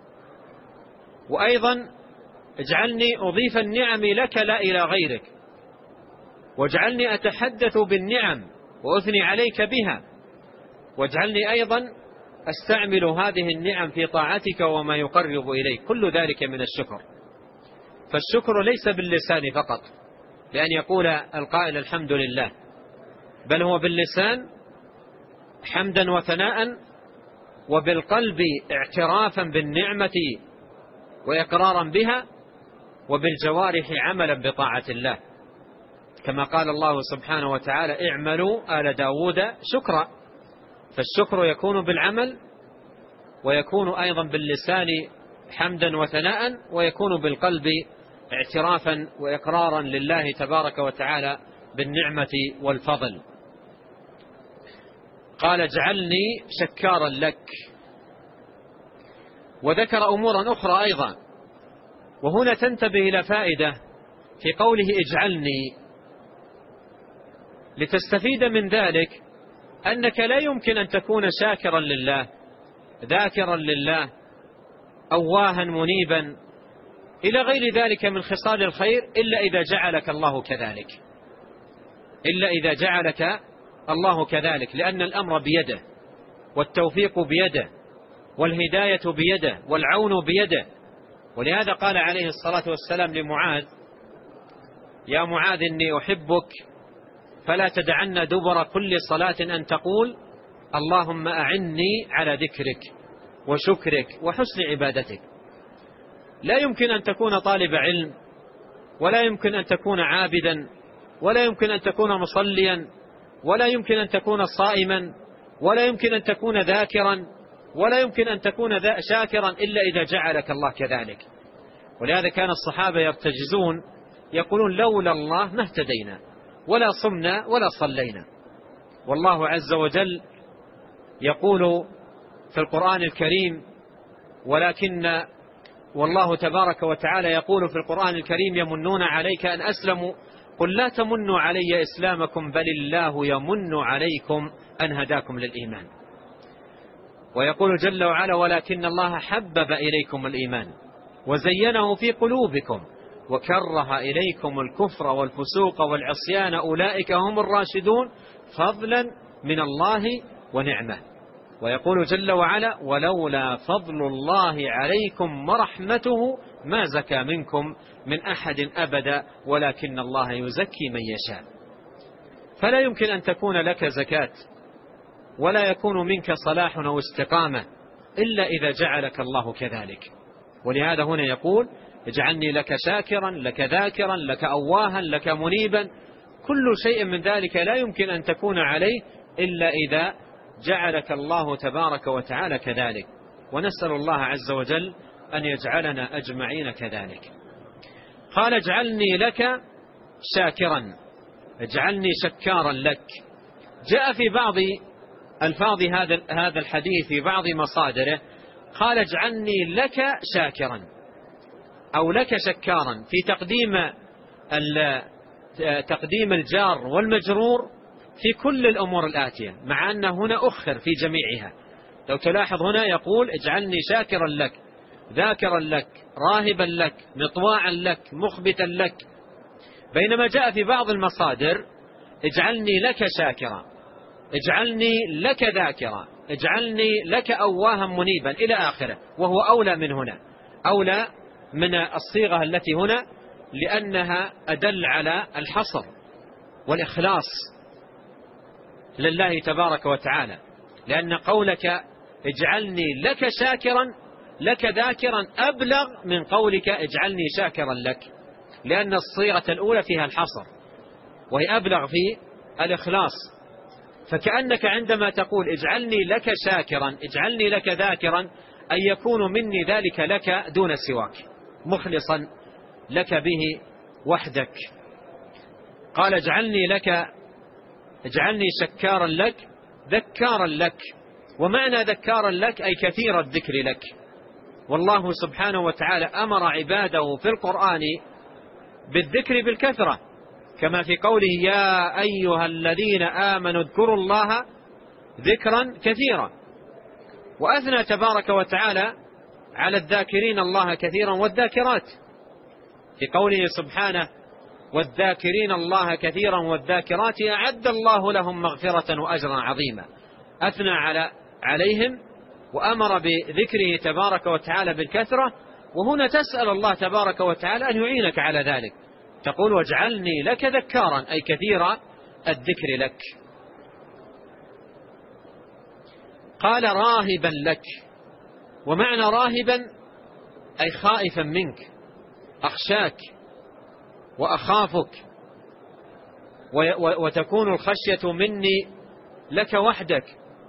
S2: وأيضا اجعلني أضيف النعم لك لا إلى غيرك، واجعلني أتحدث بالنعم وأثني عليك بها، واجعلني أيضا أستعمل هذه النعم في طاعتك وما يقرب إليك. كل ذلك من الشكر. فالشكر ليس باللسان فقط بأن يقول القائل الحمد لله، بل هو باللسان حمدا وثناء، وبالقلب اعترافا بالنعمة وإقرارا بها، وبالجوارح عملا بطاعة الله، كما قال الله سبحانه وتعالى اعملوا آل داود شكرا. فالشكر يكون بالعمل، ويكون أيضا باللسان حمدا وثناء، ويكون بالقلب اعترافا وإقرارا لله تبارك وتعالى بالنعمة والفضل. قال اجعلني شكارا لك. وذكر أمورا أخرى أيضا، وهنا تنتبه إلى فائدة في قوله اجعلني، لتستفيد من ذلك أنك لا يمكن أن تكون شاكرا لله ذاكرا لله أواها منيبا إلى غير ذلك من خصال الخير إلا إذا جعلك الله كذلك، إلا إذا جعلك الله كذلك، لأن الأمر بيده، والتوفيق بيده، والهداية بيده، والعون بيده. ولهذا قال عليه الصلاة والسلام لمعاذ: يا معاذ إني أحبك فلا تدعن دبر كل صلاة أن تقول اللهم أعني على ذكرك وشكرك وحسن عبادتك. لا يمكن أن تكون طالب علم، ولا يمكن أن تكون عابدا، ولا يمكن أن تكون مصليا، ولا يمكن أن تكون صائما، ولا يمكن أن تكون ذاكرا، ولا يمكن أن تكون شاكرا إلا إذا جعلك الله كذلك. ولهذا كان الصحابة يرتجزون يقولون لولا الله ما اهتدينا ولا صمنا ولا صلينا. والله عز وجل يقول في القرآن الكريم: والله تبارك وتعالى يقول في القرآن الكريم: يمنون عليك أن أسلموا قل لا تمنوا علي إسلامكم بل الله يمن عليكم أن هداكم للإيمان. ويقول جل وعلا: ولكن الله حبب إليكم الإيمان وزينه في قلوبكم وكره إليكم الكفر والفسوق والعصيان أولئك هم الراشدون فضلا من الله ونعمة. ويقول جل وعلا: ولولا فضل الله عليكم ورحمته ما زكى منكم من أحد أبدا ولكن الله يزكي من يشاء. فلا يمكن أن تكون لك زكاة ولا يكون منك صلاح أو استقامة إلا إذا جعلك الله كذلك. ولهذا هنا يقول: اجعلني لك شاكرا، لك ذاكرا، لك أواها، لك منيبا. كل شيء من ذلك لا يمكن أن تكون عليه إلا إذا جعلك الله تبارك وتعالى كذلك. ونسأل الله عز وجل أن يجعلنا أجمعين كذلك. قال: اجعلني لك شاكرا، اجعلني شكارا لك. جاء في بعض ألفاظ هذا الحديث في بعض مصادره قال: اجعلني لك شاكرا أو لك شكارا، في تقديم الجار والمجرور في كل الأمور الآتية، مع أن هنا أخر في جميعها. لو تلاحظ هنا يقول: اجعلني شاكرا لك، ذاكرا لك، راهبا لك، مطواعا لك، مخبتا لك. بينما جاء في بعض المصادر: اجعلني لك شاكرا، اجعلني لك ذاكرا، اجعلني لك أواها منيبا إلى آخره. وهو أولى من هنا، أولى من الصيغة التي هنا، لأنها أدل على الحصر والإخلاص لله تبارك وتعالى. لأن قولك اجعلني لك شاكرا لك ذاكرا أبلغ من قولك اجعلني شاكرا لك، لأن الصيغة الأولى فيها الحصر وهي أبلغ في الإخلاص. فكأنك عندما تقول اجعلني لك شاكرا اجعلني لك ذاكرا، أن يكون مني ذلك لك دون سواك، مخلصا لك به وحدك. قال اجعلني شكارا لك ذكارا لك، ومعنى ذكارا لك أي كثير الذكر لك. والله سبحانه وتعالى أمر عباده في القرآن بالذكر بالكثرة، كما في قوله يا أيها الذين آمنوا اذكروا الله ذكرا كثيرا. وأثنى تبارك وتعالى على الذاكرين الله كثيرا والذاكرات في قوله سبحانه والذاكرين الله كثيرا والذاكرات أعد الله لهم مغفرة وأجرا عظيما. أثنى عليهم وأمر بذكره تبارك وتعالى بالكثرة. وهنا تسأل الله تبارك وتعالى أن يعينك على ذلك، تقول واجعلني لك ذكارا أي كثير الذكر لك. قال راهبا لك، ومعنى راهبا أي خائفا منك، أخشاك وأخافك، وتكون الخشية مني لك وحدك،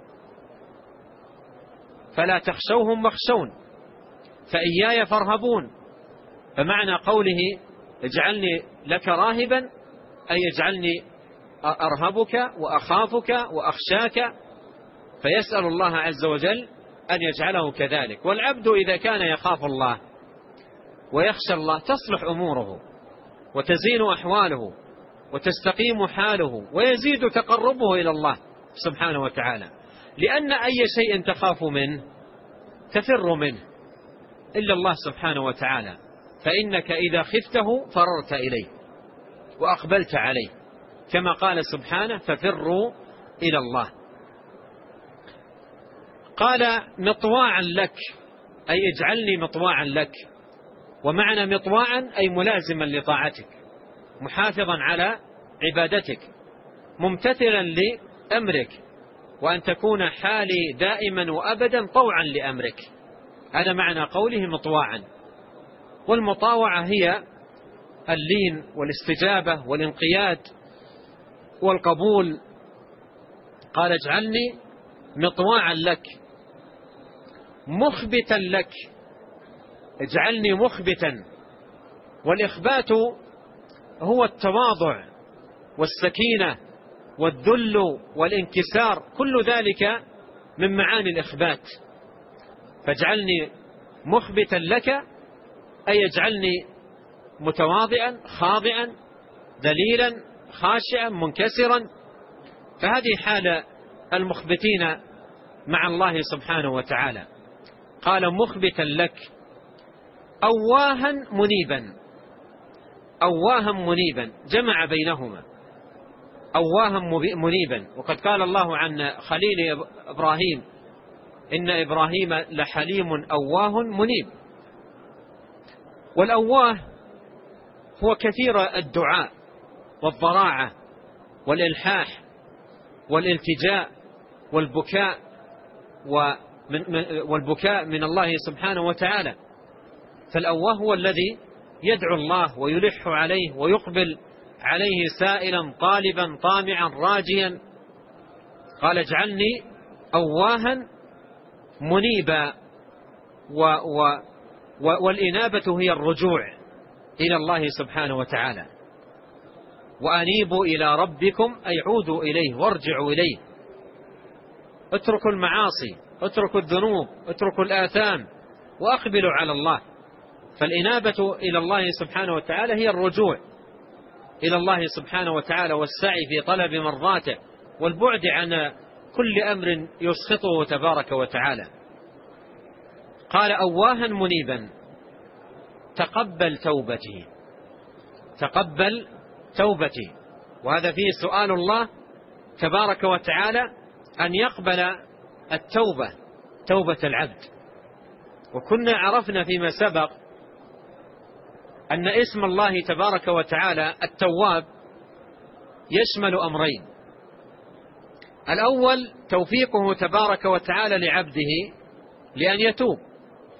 S2: فلا تخشوهم واخشون فإياي فارهبون. فمعنى قوله اجعلني لك راهبا أي اجعلني أرهبك وأخافك وأخشاك، فيسأل الله عز وجل أن يجعله كذلك. والعبد إذا كان يخاف الله ويخشى الله تصلح أموره وتزين أحواله وتستقيم حاله ويزيد تقربه إلى الله سبحانه وتعالى، لأن أي شيء تخاف منه تفر منه إلا الله سبحانه وتعالى، فإنك إذا خفته فررت إليه وأقبلت عليه، كما قال سبحانه ففروا إلى الله. قال مطواعا لك أي اجعلني مطواعا لك، ومعنى مطواعا أي ملازما لطاعتك محافظا على عبادتك ممتثلا لأمرك، وأن تكون حالي دائما وأبدا طوعا لأمرك. هذا معنى قوله مطواعا. والمطاوعة هي اللين والاستجابة والانقياد والقبول. قال اجعلني مطواعا لك مخبتا لك، اجعلني مخبتا. والإخبات هو التواضع والسكينة والذل والانكسار، كل ذلك من معاني الإخبات. فاجعلني مخبتا لك أي اجعلني متواضعا خاضعا ذليلا خاشعا منكسرا. فهذه حال المخبتين مع الله سبحانه وتعالى. قال مخبتا لك أواها منيبا، أواها منيبا جمع بينهما، أواها منيبا. وقد قال الله عن خليل إبراهيم إن إبراهيم لحليم أواه منيب. والأواه هو كثير الدعاء والضراعة والإلحاح والالتجاء والبكاء من الله سبحانه وتعالى. فالأواه هو الذي يدعو الله ويلح عليه ويقبل عليه سائلا طالبا طامعا راجيا. قال اجعلني أواها منيبا. والإنابة هي الرجوع إلى الله سبحانه وتعالى. وأنيبوا إلى ربكم أي عودوا إليه وارجعوا إليه. اتركوا المعاصي، اتركوا الذنوب، اتركوا الآثام وأقبلوا على الله. فالإنابة إلى الله سبحانه وتعالى هي الرجوع إلى الله سبحانه وتعالى والسعي في طلب مرضاته والبعد عن كل أمر يسخطه تبارك وتعالى. قال أواها منيبا تقبل توبتي، تقبل توبتي. وهذا فيه سؤال الله تبارك وتعالى أن يقبل التوبة، توبة العبد. وكنا عرفنا فيما سبق أن اسم الله تبارك وتعالى التواب يشمل أمرين: الأول توفيقه تبارك وتعالى لعبده لأن يتوب،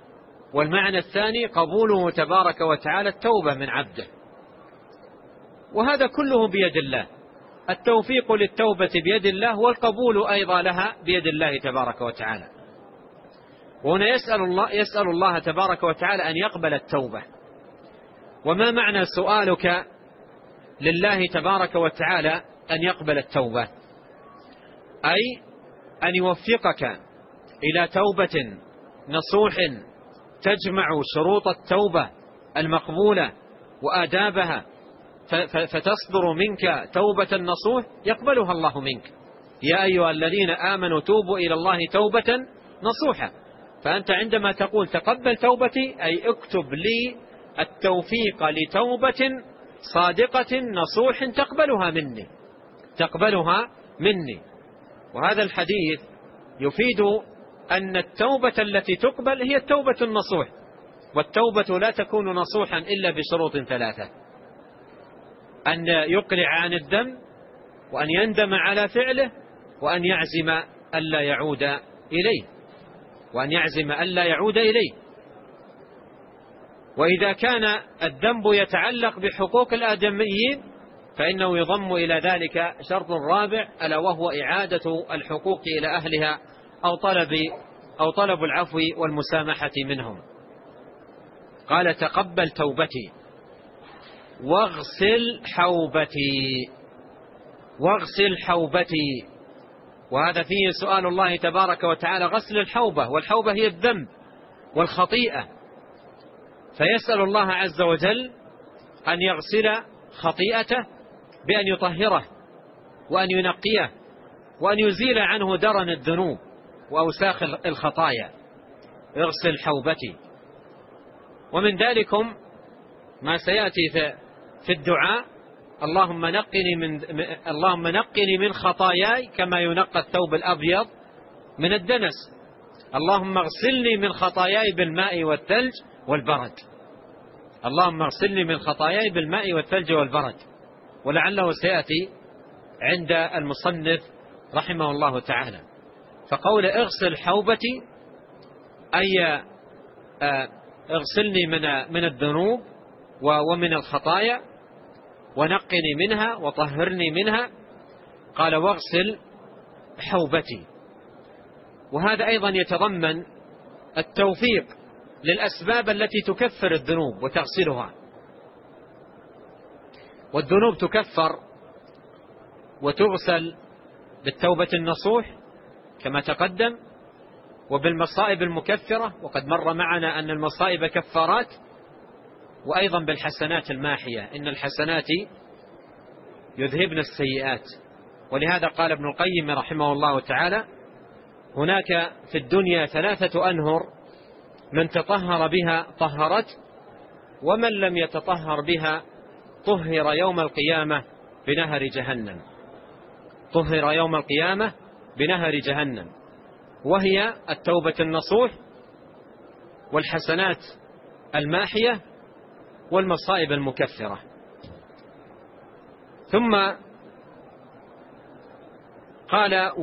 S2: والمعنى الثاني قبوله تبارك وتعالى التوبة من عبده. وهذا كله بيد الله. التوفيق للتوبة بيد الله، والقبول أيضا لها بيد الله تبارك وتعالى. وهنا يسأل الله تبارك وتعالى أن يقبل التوبة. وما معنى سؤالك لله تبارك وتعالى أن يقبل التوبة؟ أي أن يوفقك إلى توبة نصوح تجمع شروط التوبة المقبولة وآدابها، فتصدر منك توبة نصوح يقبلها الله منك. يا أيها الذين آمنوا توبوا إلى الله توبة نصوحا. فأنت عندما تقول تقبل توبتي، أي اكتب لي التوفيق لتوبة صادقة نصوح تقبلها مني. وهذا الحديث يفيد أن التوبة التي تقبل هي التوبة النصوح، والتوبة لا تكون نصوحا إلا بشروط 3: أن يقلع عن الذنب، وأن يندم على فعله، وأن يعزم ألا يعود إليه. وإذا كان الذنب يتعلق بحقوق الآدميين فإنه يضم إلى ذلك شرط رابع، ألا وهو إعادة الحقوق إلى أهلها أو طلب العفو والمسامحة منهم. قال تقبل توبتي واغسل حوبتي. وهذا فيه سؤال الله تبارك وتعالى غسل الحوبة، والحوبة هي الذنب والخطيئة. فيسأل الله عز وجل أن يغسل خطيئته بأن يطهره وأن ينقيه وأن يزيل عنه درن الذنوب وأوساخ الخطايا. اغسل حوبتي. ومن ذلكم ما سيأتي في الدعاء: اللهم نقني من خطاياي كما ينقى الثوب الأبيض من الدنس. اللهم اغسلني من خطاياي بالماء والثلج والبرد. اللهم اغسلني من خطاياي بالماء والثلج والبرد. ولعله سيأتي عند المصنف رحمه الله تعالى. فقول اغسل حوبتي أي اغسلني من الذنوب ومن الخطايا، ونقني منها وطهرني منها. قال واغسل حوبتي. وهذا أيضا يتضمن التوفيق للأسباب التي تكفر الذنوب وتغسلها. والذنوب تكفر وتغسل بالتوبة النصوح كما تقدم، وبالمصائب المكفرة، وقد مر معنا أن المصائب كفارات، وأيضا بالحسنات الماحية، إن الحسنات يذهبن السيئات. ولهذا قال ابن القيم رحمه الله تعالى: هناك في الدنيا 3 أنهر، من تطهر بها طهرت، ومن لم يتطهر بها طهر يوم القيامة بنهر جهنم. وهي التوبة النصوح، والحسنات الماحية، والمصائب المكفرة. ثم قال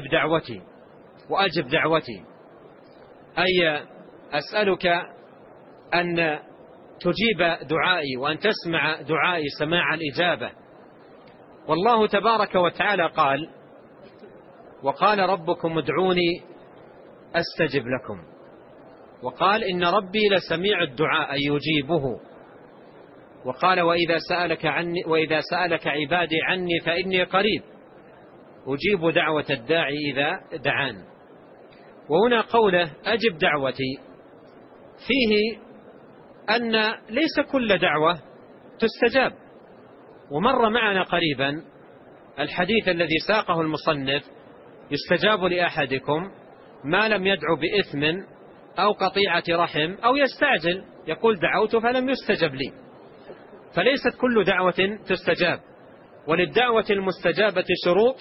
S2: وأجب دعوتي، أي أسألك أن تجيب دعائي وأن تسمع دعائي سماع الإجابة. والله تبارك وتعالى قال: وقال ربكم ادعوني أستجب لكم. وقال: إن ربي لسميع الدعاء يجيبه. وقال: وإذا سألك عبادي عني فإني قريب أجيب دعوة الداعي إذا دعان. وهنا قوله أجب دعوتي فيه أن ليس كل دعوة تستجاب. ومر معنا قريبا الحديث الذي ساقه المصنف: يستجاب لأحدكم ما لم يدعو بإثم أو قطيعة رحم أو يستعجل، يقول دعوت فلم يستجب لي. فليست كل دعوة تستجاب، وللدعوة المستجابة شروط،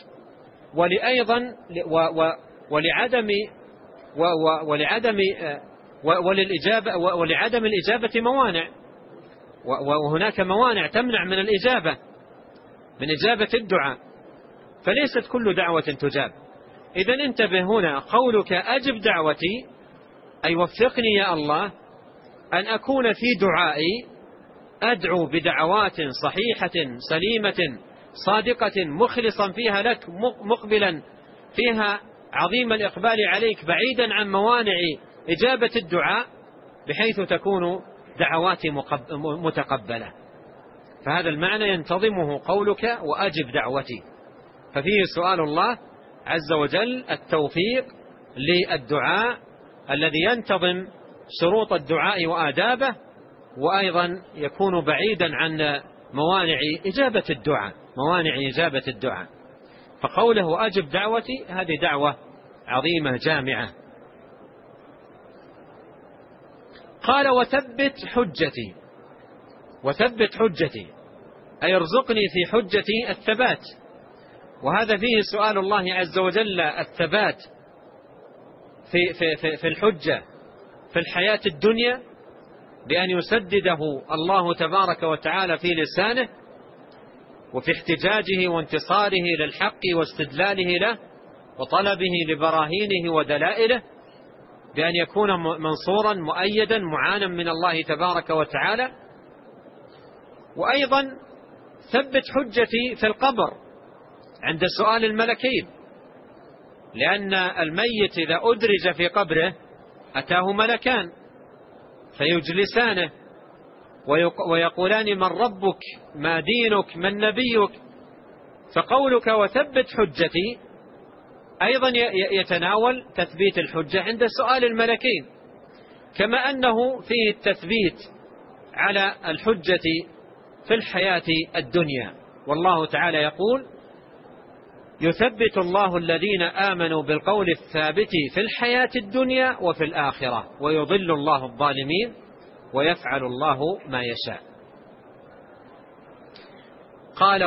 S2: ولعدم الإجابة موانع، وهناك موانع تمنع من الإجابة، من إجابة الدعاء. فليست كل دعوة تجاب. إذن انتبه، هنا قولك أجب دعوتي أي وفقني يا الله أن أكون في دعائي أدعو بدعوات صحيحة سليمة صادقة مخلصا فيها لك، مقبلا فيها عظيم الإقبال عليك، بعيدا عن موانع إجابة الدعاء، بحيث تكون دعواتي متقبلة. فهذا المعنى ينتظمه قولك وأجب دعوتي، ففيه سؤال الله عز وجل التوفيق للدعاء الذي ينتظم شروط الدعاء وآدابه، وأيضا يكون بعيدا عن موانع إجابة الدعاء. فقوله أجب دعوتي هذه دعوة عظيمة جامعة. قال وثبت حجتي أي ارزقني في حجتي الثبات، وهذا فيه سؤال الله عز وجل الثبات في الحجة في الحياة الدنيا، بأن يسدده الله تبارك وتعالى في لسانه وفي احتجاجه وانتصاره للحق واستدلاله له وطلبه لبراهينه ودلائله، بأن يكون منصورا مؤيدا معانا من الله تبارك وتعالى. وأيضا ثبت حجتي في القبر عند سؤال الملكين، لأن الميت إذا أدرج في قبره أتاه ملكان فيجلسانه ويقولان من ربك ما دينك من نبيك. فقولك وثبت حجتي أيضا يتناول تثبيت الحجة عند سؤال الملكين، كما أنه فيه التثبيت على الحجة في الحياة الدنيا. والله تعالى يقول يثبت الله الذين آمنوا بالقول الثابت في الحياة الدنيا وفي الآخرة ويضل الله الظالمين ويفعل الله ما يشاء. قال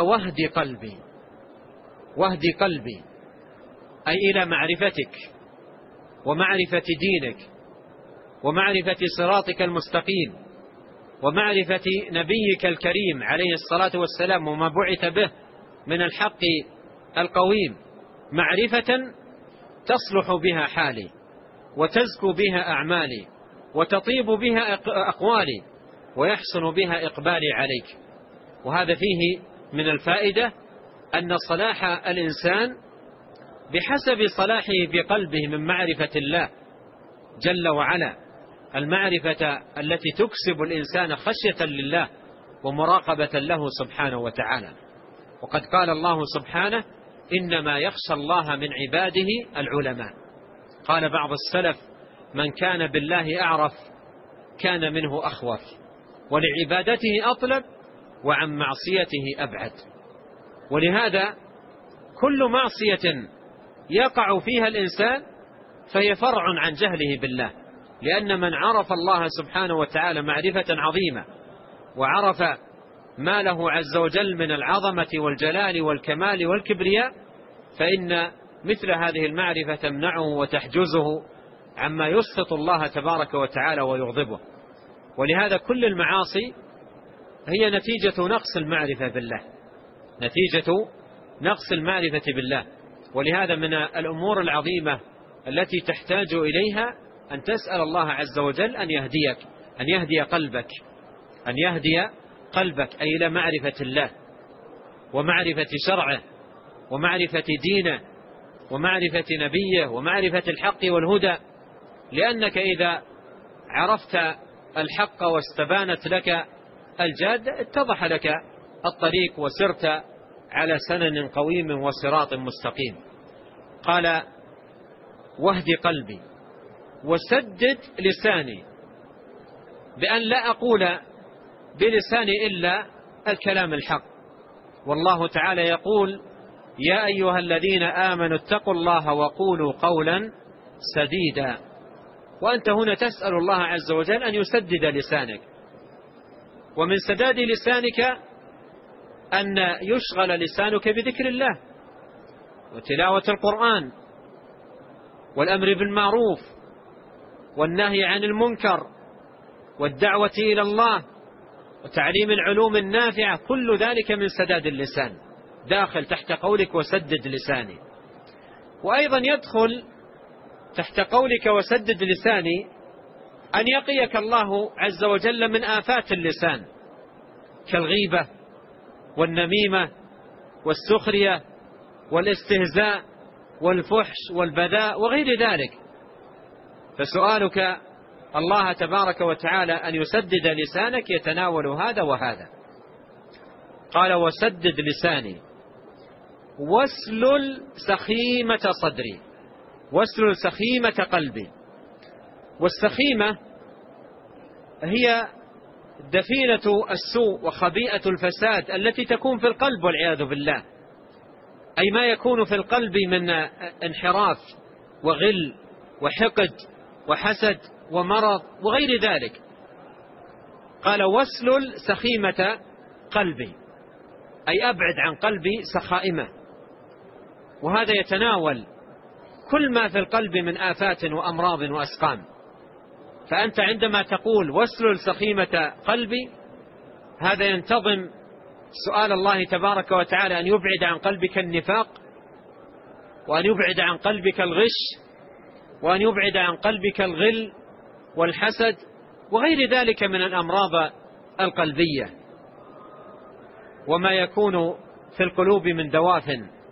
S2: واهد قلبي أي إلى معرفتك ومعرفة دينك ومعرفة صراطك المستقيم ومعرفة نبيك الكريم عليه الصلاة والسلام وما بعث به من الحق القويم، معرفة تصلح بها حالي وتزكو بها أعمالي وتطيب بها أقوالي ويحسن بها إقبالي عليك. وهذا فيه من الفائدة أن صلاح الإنسان بحسب صلاحه بقلبه من معرفة الله جل وعلا، المعرفة التي تكسب الإنسان خشية لله ومراقبة له سبحانه وتعالى. وقد قال الله سبحانه إنما يخشى الله من عباده العلماء. قال بعض السلف من كان بالله أعرف كان منه أخوف، ولعبادته أطلب وعن معصيته أبعد. ولهذا كل معصية يقع فيها الإنسان فهي فرع عن جهله بالله، لأن من عرف الله سبحانه وتعالى معرفة عظيمة وعرف ما له عز وجل من العظمة والجلال والكمال والكبرياء، فإن مثل هذه المعرفة تمنعه وتحجزه عما يسخط الله تبارك وتعالى ويغضبه. ولهذا كل المعاصي هي نتيجة نقص المعرفة بالله، ولهذا من الأمور العظيمة التي تحتاج إليها أن تسأل الله عز وجل أن يهدي قلبك أي إلى معرفة الله ومعرفة شرعه ومعرفة دينه ومعرفة نبيه ومعرفة الحق والهدى. لأنك إذا عرفت الحق واستبانت لك الجادة اتضح لك الطريق وسرت على سنن قويم وصراط مستقيم. قال واهد قلبي وسدد لساني، بأن لا أقول بلساني إلا الكلام الحق. والله تعالى يقول يا أيها الذين آمنوا اتقوا الله وقولوا قولا سديدا، وأنت هنا تسأل الله عز وجل أن يسدد لسانك. ومن سداد لسانك أن يشغل لسانك بذكر الله وتلاوة القرآن والأمر بالمعروف والنهي عن المنكر والدعوة إلى الله وتعليم العلوم النافعة، كل ذلك من سداد اللسان داخل تحت قولك وسدد لساني. وأيضا يدخل تحت قولك وسدد لساني أن يقيك الله عز وجل من آفات اللسان كالغيبة والنميمة والسخرية والاستهزاء والفحش والبذاء وغير ذلك. فسؤالك الله تبارك وتعالى أن يسدد لسانك يتناول هذا وهذا. قال وسدد لساني واسلل سخيمة صدري، واسلل سخيمة قلبي. والسخيمة هي دفينة السوء وخبيئة الفساد التي تكون في القلب والعياذ بالله، أي ما يكون في القلب من انحراف وغل وحقد وحسد ومرض وغير ذلك. قال واسلل سخيمة قلبي، أي أبعد عن قلبي سخائمة، وهذا يتناول كل ما في القلب من آفات وأمراض وأسقام. فأنت عندما تقول واسلل سخيمة قلبي، هذا ينتظم سؤال الله تبارك وتعالى أن يبعد عن قلبك النفاق، وأن يبعد عن قلبك الغش، وأن يبعد عن قلبك الغل والحسد وغير ذلك من الأمراض القلبية وما يكون في القلوب من دواف.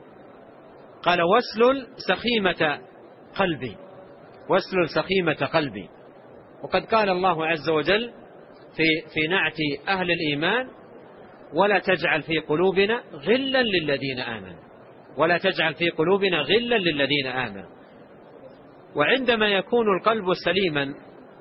S2: قال واسلل سخيمة قلبي، واسلل سخيمة قلبي. وقد قال الله عز وجل في نعت أهل الإيمان ولا تجعل في قلوبنا غلا للذين آمنوا، ولا تجعل في قلوبنا غلا للذين آمنوا. وعندما يكون القلب سليما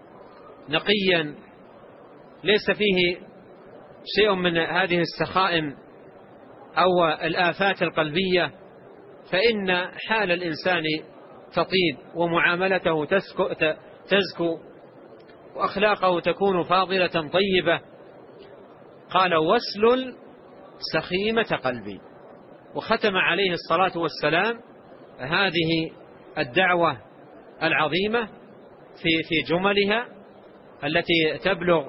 S2: نقيا ليس فيه شيء من هذه السخائم أو الآفات القلبية، فإن حال الإنسان تطيب ومعاملته تزكو وأخلاقه تكون فاضلة طيبة. قال واسلل سخيمة قلبي. وختم عليه الصلاة والسلام هذه الدعوة العظيمة في جملها التي تبلغ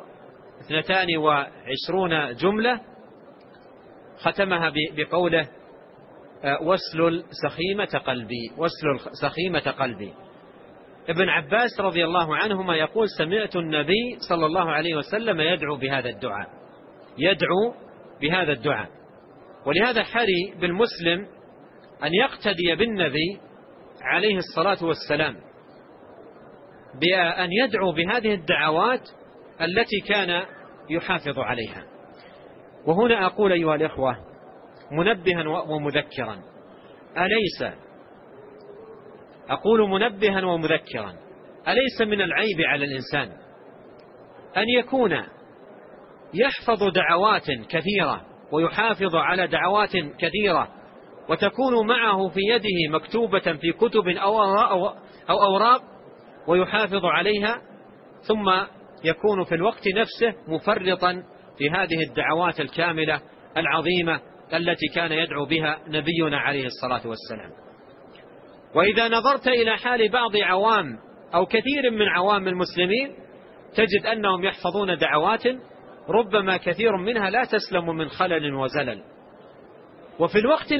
S2: 22 جملة، ختمها بقوله واسلل سخيمة قلبي، واسلل سخيمة قلبي. ابن عباس رضي الله عنهما يقول سمعت النبي صلى الله عليه وسلم يدعو بهذا الدعاء، يدعو بهذا الدعاء. ولهذا حري بالمسلم أن يقتدي بالنبي عليه الصلاة والسلام بأن يدعو بهذه الدعوات التي كان يحافظ عليها. وهنا أقول أيها الإخوة منبها ومذكرا، أقول منبها ومذكرا، أليس من العيب على الإنسان أن يكون يحفظ دعوات كثيرة ويحافظ على دعوات كثيرة وتكون معه في يده مكتوبة في كتب أو أوراق ويحافظ عليها، ثم يكون في الوقت نفسه مفرطا في هذه الدعوات الكاملة العظيمة التي كان يدعو بها نبينا عليه الصلاة والسلام. وإذا نظرت إلى حال بعض عوام أو كثير من عوام المسلمين تجد أنهم يحفظون دعوات ربما كثير منها لا تسلم من خلل وزلل، وفي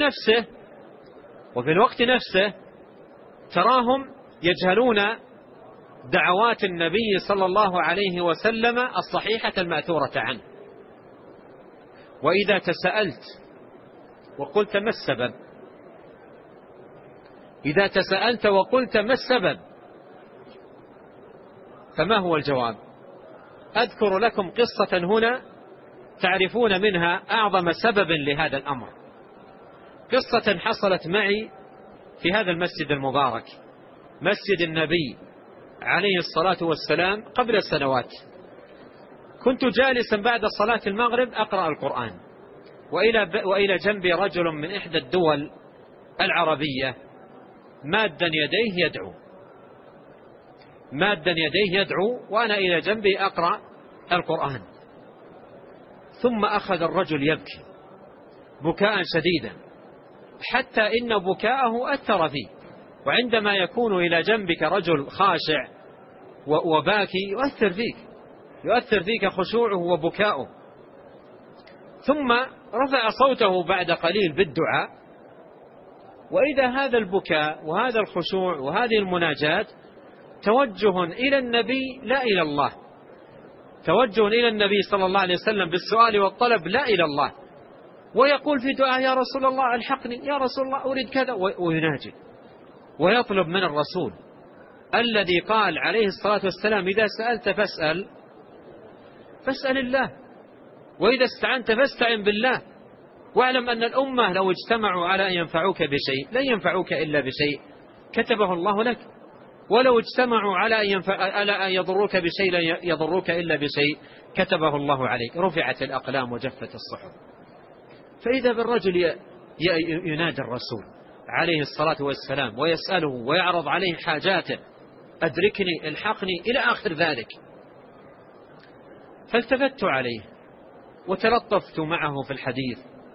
S2: الوقت نفسه تراهم يجهلون دعوات النبي صلى الله عليه وسلم الصحيحة المأثورة عنه. وإذا تساءلت وقلت ما السبب، إذا تساءلت وقلت ما السبب، فما هو الجواب؟ أذكر لكم قصة هنا تعرفون منها أعظم سبب لهذا الأمر. قصة حصلت معي في هذا المسجد المبارك، مسجد النبي عليه الصلاة والسلام، قبل سنوات. كنت جالسا بعد صلاة المغرب أقرأ القرآن، وإلى جنبي رجل من إحدى الدول العربية مادا يديه يدعو وأنا إلى جنبي أقرأ القرآن. ثم أخذ الرجل يبكي بكاء شديدا حتى إن بكاءه أثر فيه. وعندما يكون إلى جنبك رجل خاشع وباكي يؤثر فيك خشوعه وبكاؤه. ثم رفع صوته بعد قليل بالدعاء، وإذا هذا البكاء وهذا الخشوع وهذه المناجاة توجه إلى النبي لا إلى الله. توجه إلى النبي صلى الله عليه وسلم بالسؤال والطلب لا إلى الله، ويقول في دعاء يا رسول الله الحقني، يا رسول الله أريد كذا، ويناجي ويطلب من الرسول الذي قال عليه الصلاة والسلام إذا سألت فاسأل الله، وإذا استعنت فاستعن بالله، واعلم أن الأمة لو اجتمعوا على أن ينفعوك بشيء لن ينفعوك إلا بشيء كتبه الله لك، ولو اجتمعوا على أن يضروك بشيء لن يضروك إلا بشيء كتبه الله عليك. رفعت الأقلام وجفت الصحف. فإذا بالرجل ينادي الرسول عليه الصلاة والسلام ويسأله ويعرض عليه حاجاته، أدركني الحقني إلى آخر ذلك. فالتفت عليه وتلطفت معه في الحديث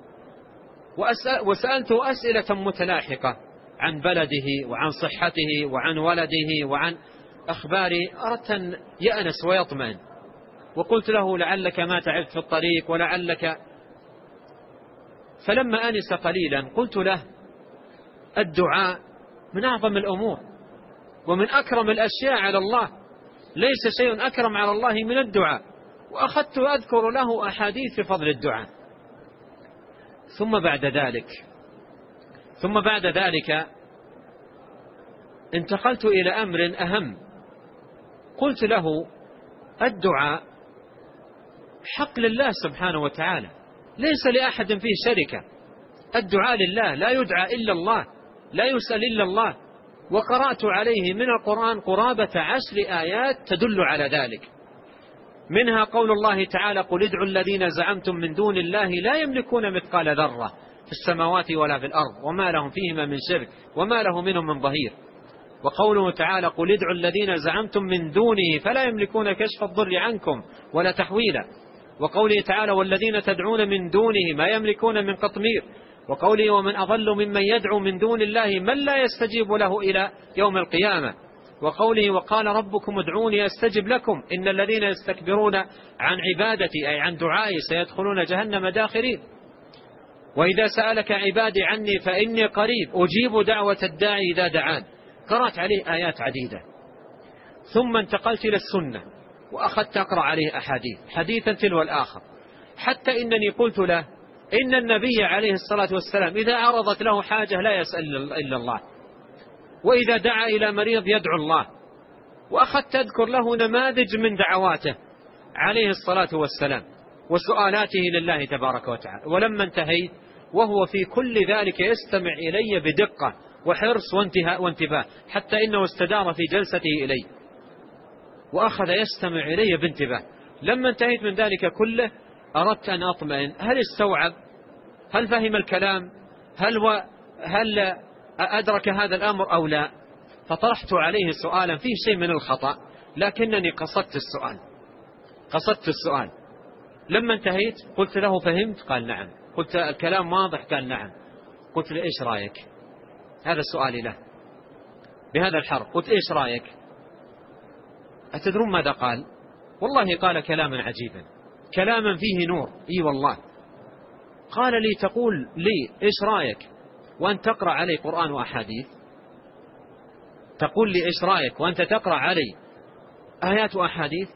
S2: وسألته أسئلة متلاحقة عن بلده وعن صحته وعن ولده وعن أخباره، أردت أن يأنس ويطمئن، وقلت له لعلك ما تعبت في الطريق ولعلك. فلما أنس قليلا قلت له الدعاء من أعظم الأمور ومن أكرم الأشياء على الله، ليس شيء أكرم على الله من الدعاء. وأخذت أذكر له أحاديث في فضل الدعاء. ثم بعد ذلك انتقلت إلى أمر أهم. قلت له الدعاء حق لله سبحانه وتعالى، ليس لأحد فيه شركة. الدعاء لله، لا يدعى إلا الله، لا يسأل إلا الله. وقرأت عليه من القرآن قرابة 10 آيات تدل على ذلك، منها قول الله تعالى قل ادعوا الذين زعمتم من دون الله لا يملكون مثقال ذرة في السماوات ولا في الأرض وما لهم فيهما من شرك وما له منهم من ظهير. وقوله تعالى قل ادعوا الذين زعمتم من دونه فلا يملكون كشف الضر عنكم ولا تحويلا. وقوله تعالى والذين تدعون من دونه ما يملكون من قطمير. وقوله ومن أضل ممن يدعو من دون الله من لا يستجيب له إلى يوم القيامة. وقوله وقال ربكم ادعوني أستجب لكم إن الذين يستكبرون عن عبادتي أي عن دعائي سيدخلون جهنم داخرين. وإذا سألك عبادي عني فإني قريب أجيب دعوة الداعي إذا دعان. قرأت عليه آيات عديدة. ثم انتقلت إلى السنة وأخذت أقرأ عليه أحاديث حديثا تلو الآخر، حتى إنني قلت له إن النبي عليه الصلاة والسلام إذا عرضت له حاجة لا يسأل إلا الله، وإذا دعا إلى مريض يدعو الله. وأخذت أذكر له نماذج من دعواته عليه الصلاة والسلام وسؤالاته لله تبارك وتعالى. ولما انتهيت وهو في كل ذلك يستمع إلي بدقة وحرص وانتباه، حتى إنه استدار في جلسته إلي وأخذ يستمع إلي بانتباه. لما انتهيت من ذلك كله أردت أن أطمئن، هل استوعب؟ هل فهم الكلام؟ هل أدرك هذا الأمر أو لا؟ فطرحت عليه سؤالا فيه شيء من الخطأ، لكنني قصدت السؤال. لما انتهيت قلت له فهمت؟ قال نعم. قلت الكلام واضح؟ قال نعم. قلت له إيش رأيك؟ هذا سؤالي له بهذا الحرف. قلت إيش رأيك؟ أتدرون ماذا قال؟ والله قال كلاما عجيبا، كلاما فيه نور. إي والله. قال لي تقول لي إيش رأيك وأنت تقرأ علي قرآن وأحاديث؟ تقول لي إيش رأيك وأنت تقرأ علي آيات وأحاديث؟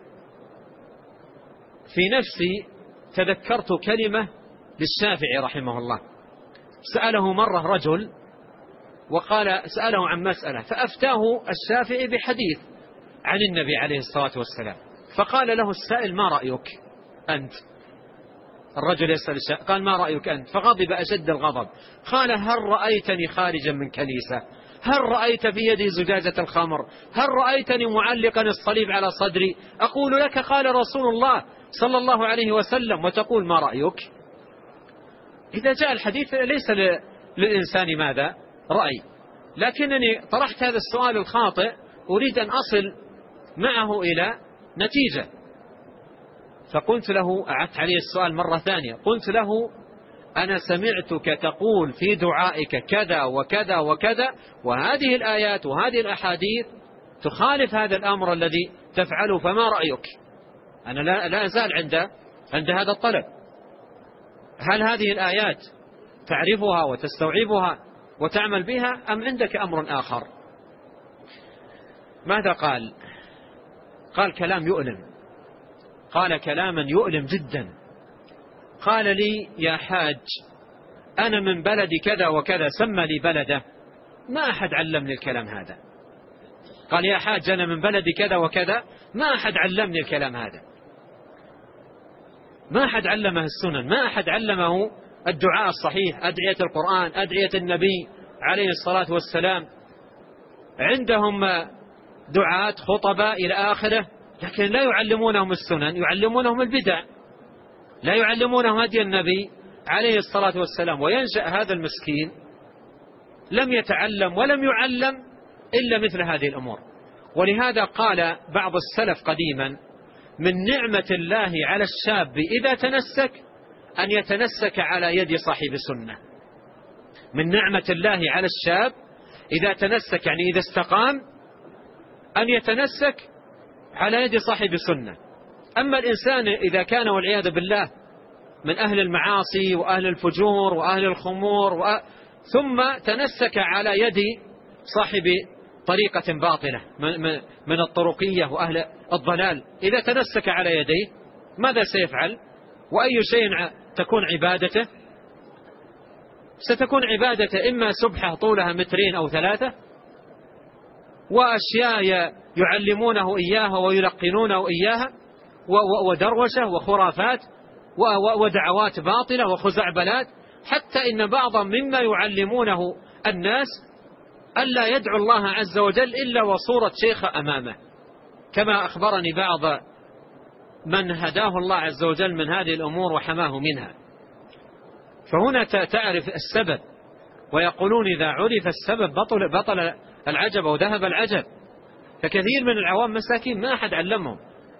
S2: في نفسي تذكرت كلمة للشافعي رحمه الله، سأله مرة رجل وقال سأله عن مسألة فأفتاه الشافعي بحديث عن النبي عليه الصلاة والسلام، فقال له السائل ما رأيك أنت؟ الرجل يسأل الشافعي قال ما رأيك أنت؟ فغضب أشد الغضب، قال هل رأيتني خارجا من كنيسة؟ هل رأيت في يدي زجاجة الخمر؟ هل رأيتني معلقا الصليب على صدري أقول لك قال رسول الله صلى الله عليه وسلم وتقول ما رأيك؟ إذا جاء الحديث ليس للإنسان ماذا؟ رأي، لكنني طرحت هذا السؤال الخاطئ أريد أن أصل معه إلى نتيجة. فقلت له، أعدت عليه السؤال مرة ثانية، قلت له أنا سمعتك تقول في دعائك كذا وكذا وكذا، وهذه الآيات وهذه الأحاديث تخالف هذا الأمر الذي تفعله، فما رأيك؟ أنا لا أزال عند هذا الطلب. هل هذه الآيات تعرفها وتستوعبها وتعمل بها أم عندك أمر آخر؟ ماذا قال؟ قال كلام يؤلم. قال كلاما يؤلم جدا. قال لي: يا حاج، أنا من بلد كذا وكذا، سمى لي بلده، ما أحد علمني الكلام هذا. قال: يا حاج، أنا من بلد كذا وكذا، ما أحد علمني الكلام هذا، ما أحد علمه السنن، ما أحد علمه الدعاء الصحيح، أدعية القرآن، أدعية النبي عليه الصلاة والسلام. عندهم دعاة خطباء إلى آخره، لكن لا يعلمونهم السنن، يعلمونهم البدع، لا يعلمونهم هدي النبي عليه الصلاة والسلام. وينشأ هذا المسكين لم يتعلم ولم يعلم إلا مثل هذه الأمور. ولهذا قال بعض السلف قديما: من نعمة الله على الشاب إذا تنسك أن يتنسك على يد صاحب سنة. من نعمة الله على الشاب إذا تنسك، يعني إذا استقام، أن يتنسك على يد صاحب سنة. أما الإنسان إذا كان والعياذ بالله من أهل المعاصي وأهل الفجور وأهل الخمور ثم تنسك على يد صاحب طريقة باطلة من الطرقية وأهل الضلال، إذا تنسك على يديه ماذا سيفعل؟ وأي شيء تكون عبادته؟ ستكون عبادته إما سبحة طولها 2 أو 3، وأشياء يعلمونه إياها ويلقنونه إياها، ودروشة وخرافات ودعوات باطلة وخزعبلات، حتى إن بعضا مما يعلمونه الناس ألا يدعو الله عز وجل إلا وصورة شيخ أمامه، كما أخبرني بعض من هداه الله عز وجل من هذه الأمور وحماه منها. فهنا تعرف السبب، ويقولون إذا عرف السبب بطل العجب وذهب العجب. فكثير من العوام مساكين ما أحد علمهم،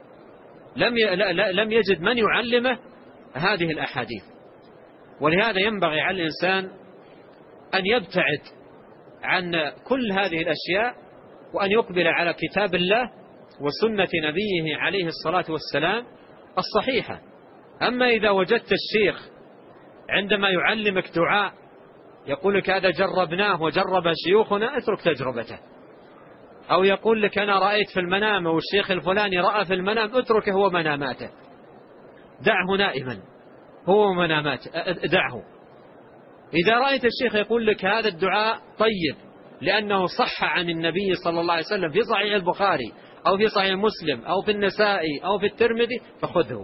S2: لم يجد من يعلمه هذه الأحاديث. ولهذا ينبغي على الإنسان أن يبتعد عن كل هذه الأشياء، وأن يقبل على كتاب الله وسنة نبيه عليه الصلاة والسلام الصحيحة. أما إذا وجدت الشيخ عندما يعلمك دعاء يقول لك هذا جربناه وجرب شيوخنا، اترك تجربته. أو يقول لك أنا رأيت في المنام والشيخ الفلاني رأى في المنام، اتركه هو مناماته، دعه نائما، هو مناماته دعه. إذا رأيت الشيخ يقول لك هذا الدعاء طيب لأنه صح عن النبي صلى الله عليه وسلم في صحيح البخاري أو في صحيح مسلم أو في النسائي أو في الترمذي، فخذه.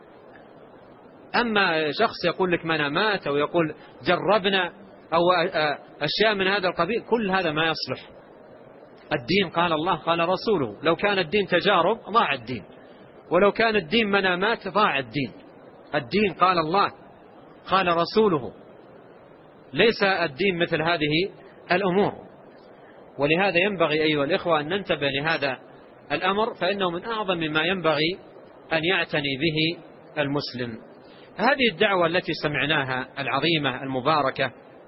S2: أما شخص يقول لك منامات أو يقول جربنا أو أشياء من هذا القبيل، كل هذا ما يصلح. الدين قال الله قال رسوله. لو كان الدين تجارب ضاع الدين، ولو كان الدين منامات ضاع الدين. الدين قال الله قال رسوله، ليس الدين مثل هذه الأمور. ولهذا ينبغي أيها الإخوة أن ننتبه لهذا الأمر، فإنه من أعظم ما ينبغي أن يعتني به المسلم. هذه الدعوة التي سمعناها العظيمة المباركة،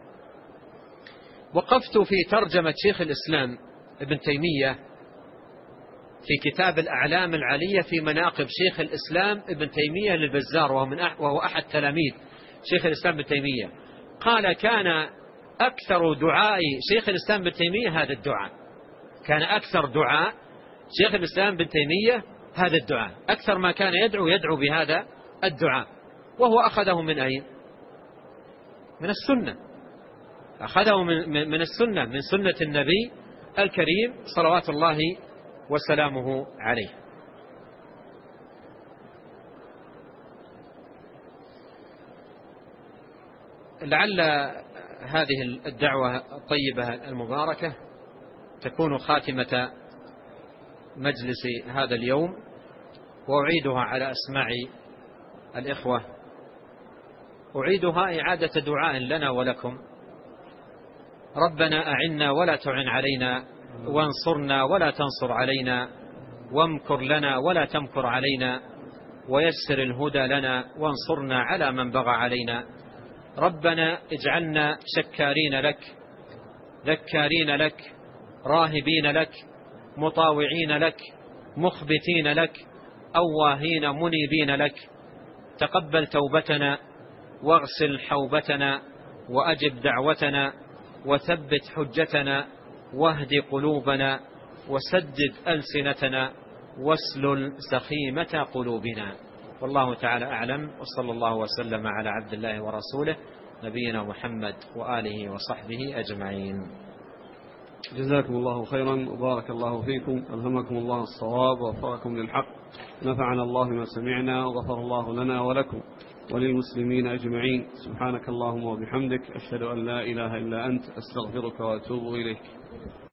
S2: وقفت في ترجمة شيخ الإسلام ابن تيمية في كتاب الأعلام العلية في مناقب شيخ الإسلام ابن تيمية للبزار، وهو أحد تلاميذ شيخ الإسلام ابن تيمية. قال كان أكثر دعاء شيخ الإسلام ابن تيمية هذا الدعاء، كان أكثر دعاء شيخ الإسلام ابن تيمية هذا الدعاء، أكثر ما كان يدعو بهذا الدعاء. وهو أخذه من أين؟ من السنة، أخذه من السنة، من سنة النبي الكريم صلوات الله وسلامه عليه. لعل هذه الدعوة الطيبة المباركة تكون خاتمة مجلس هذا اليوم، وأعيدها على أسماع الإخوة، أعيدها إعادة دعاء لنا ولكم. ربنا أعنا ولا تعن علينا، وانصرنا ولا تنصر علينا، وامكر لنا ولا تمكر علينا، ويسر الهدى لنا، وانصرنا على من بغى علينا. ربنا اجعلنا شكارين لك، ذكارين لك، راهبين لك، مطاوعين لك، مخبتين لك، أواهين منيبين لك. تقبل توبتنا، واغسل حوبتنا، وأجب دعوتنا، وثبت حجتنا، واهد قلوبنا، وسدد ألسنتنا، واسلل سخيمة قلوبنا. والله تعالى أعلم، وصلى الله وسلم على عبد الله ورسوله نبينا محمد وآله وصحبه أجمعين.
S1: جزاكم الله خيرا وبارك الله فيكم، ألهمكم الله الصواب ووفقكم للحق، نفعنا الله ما سمعنا وغفر الله لنا ولكم وللمسلمين أجمعين. سبحانك اللهم وبحمدك، أشهد أن لا إله إلا أنت، أستغفرك وأتوب إليك.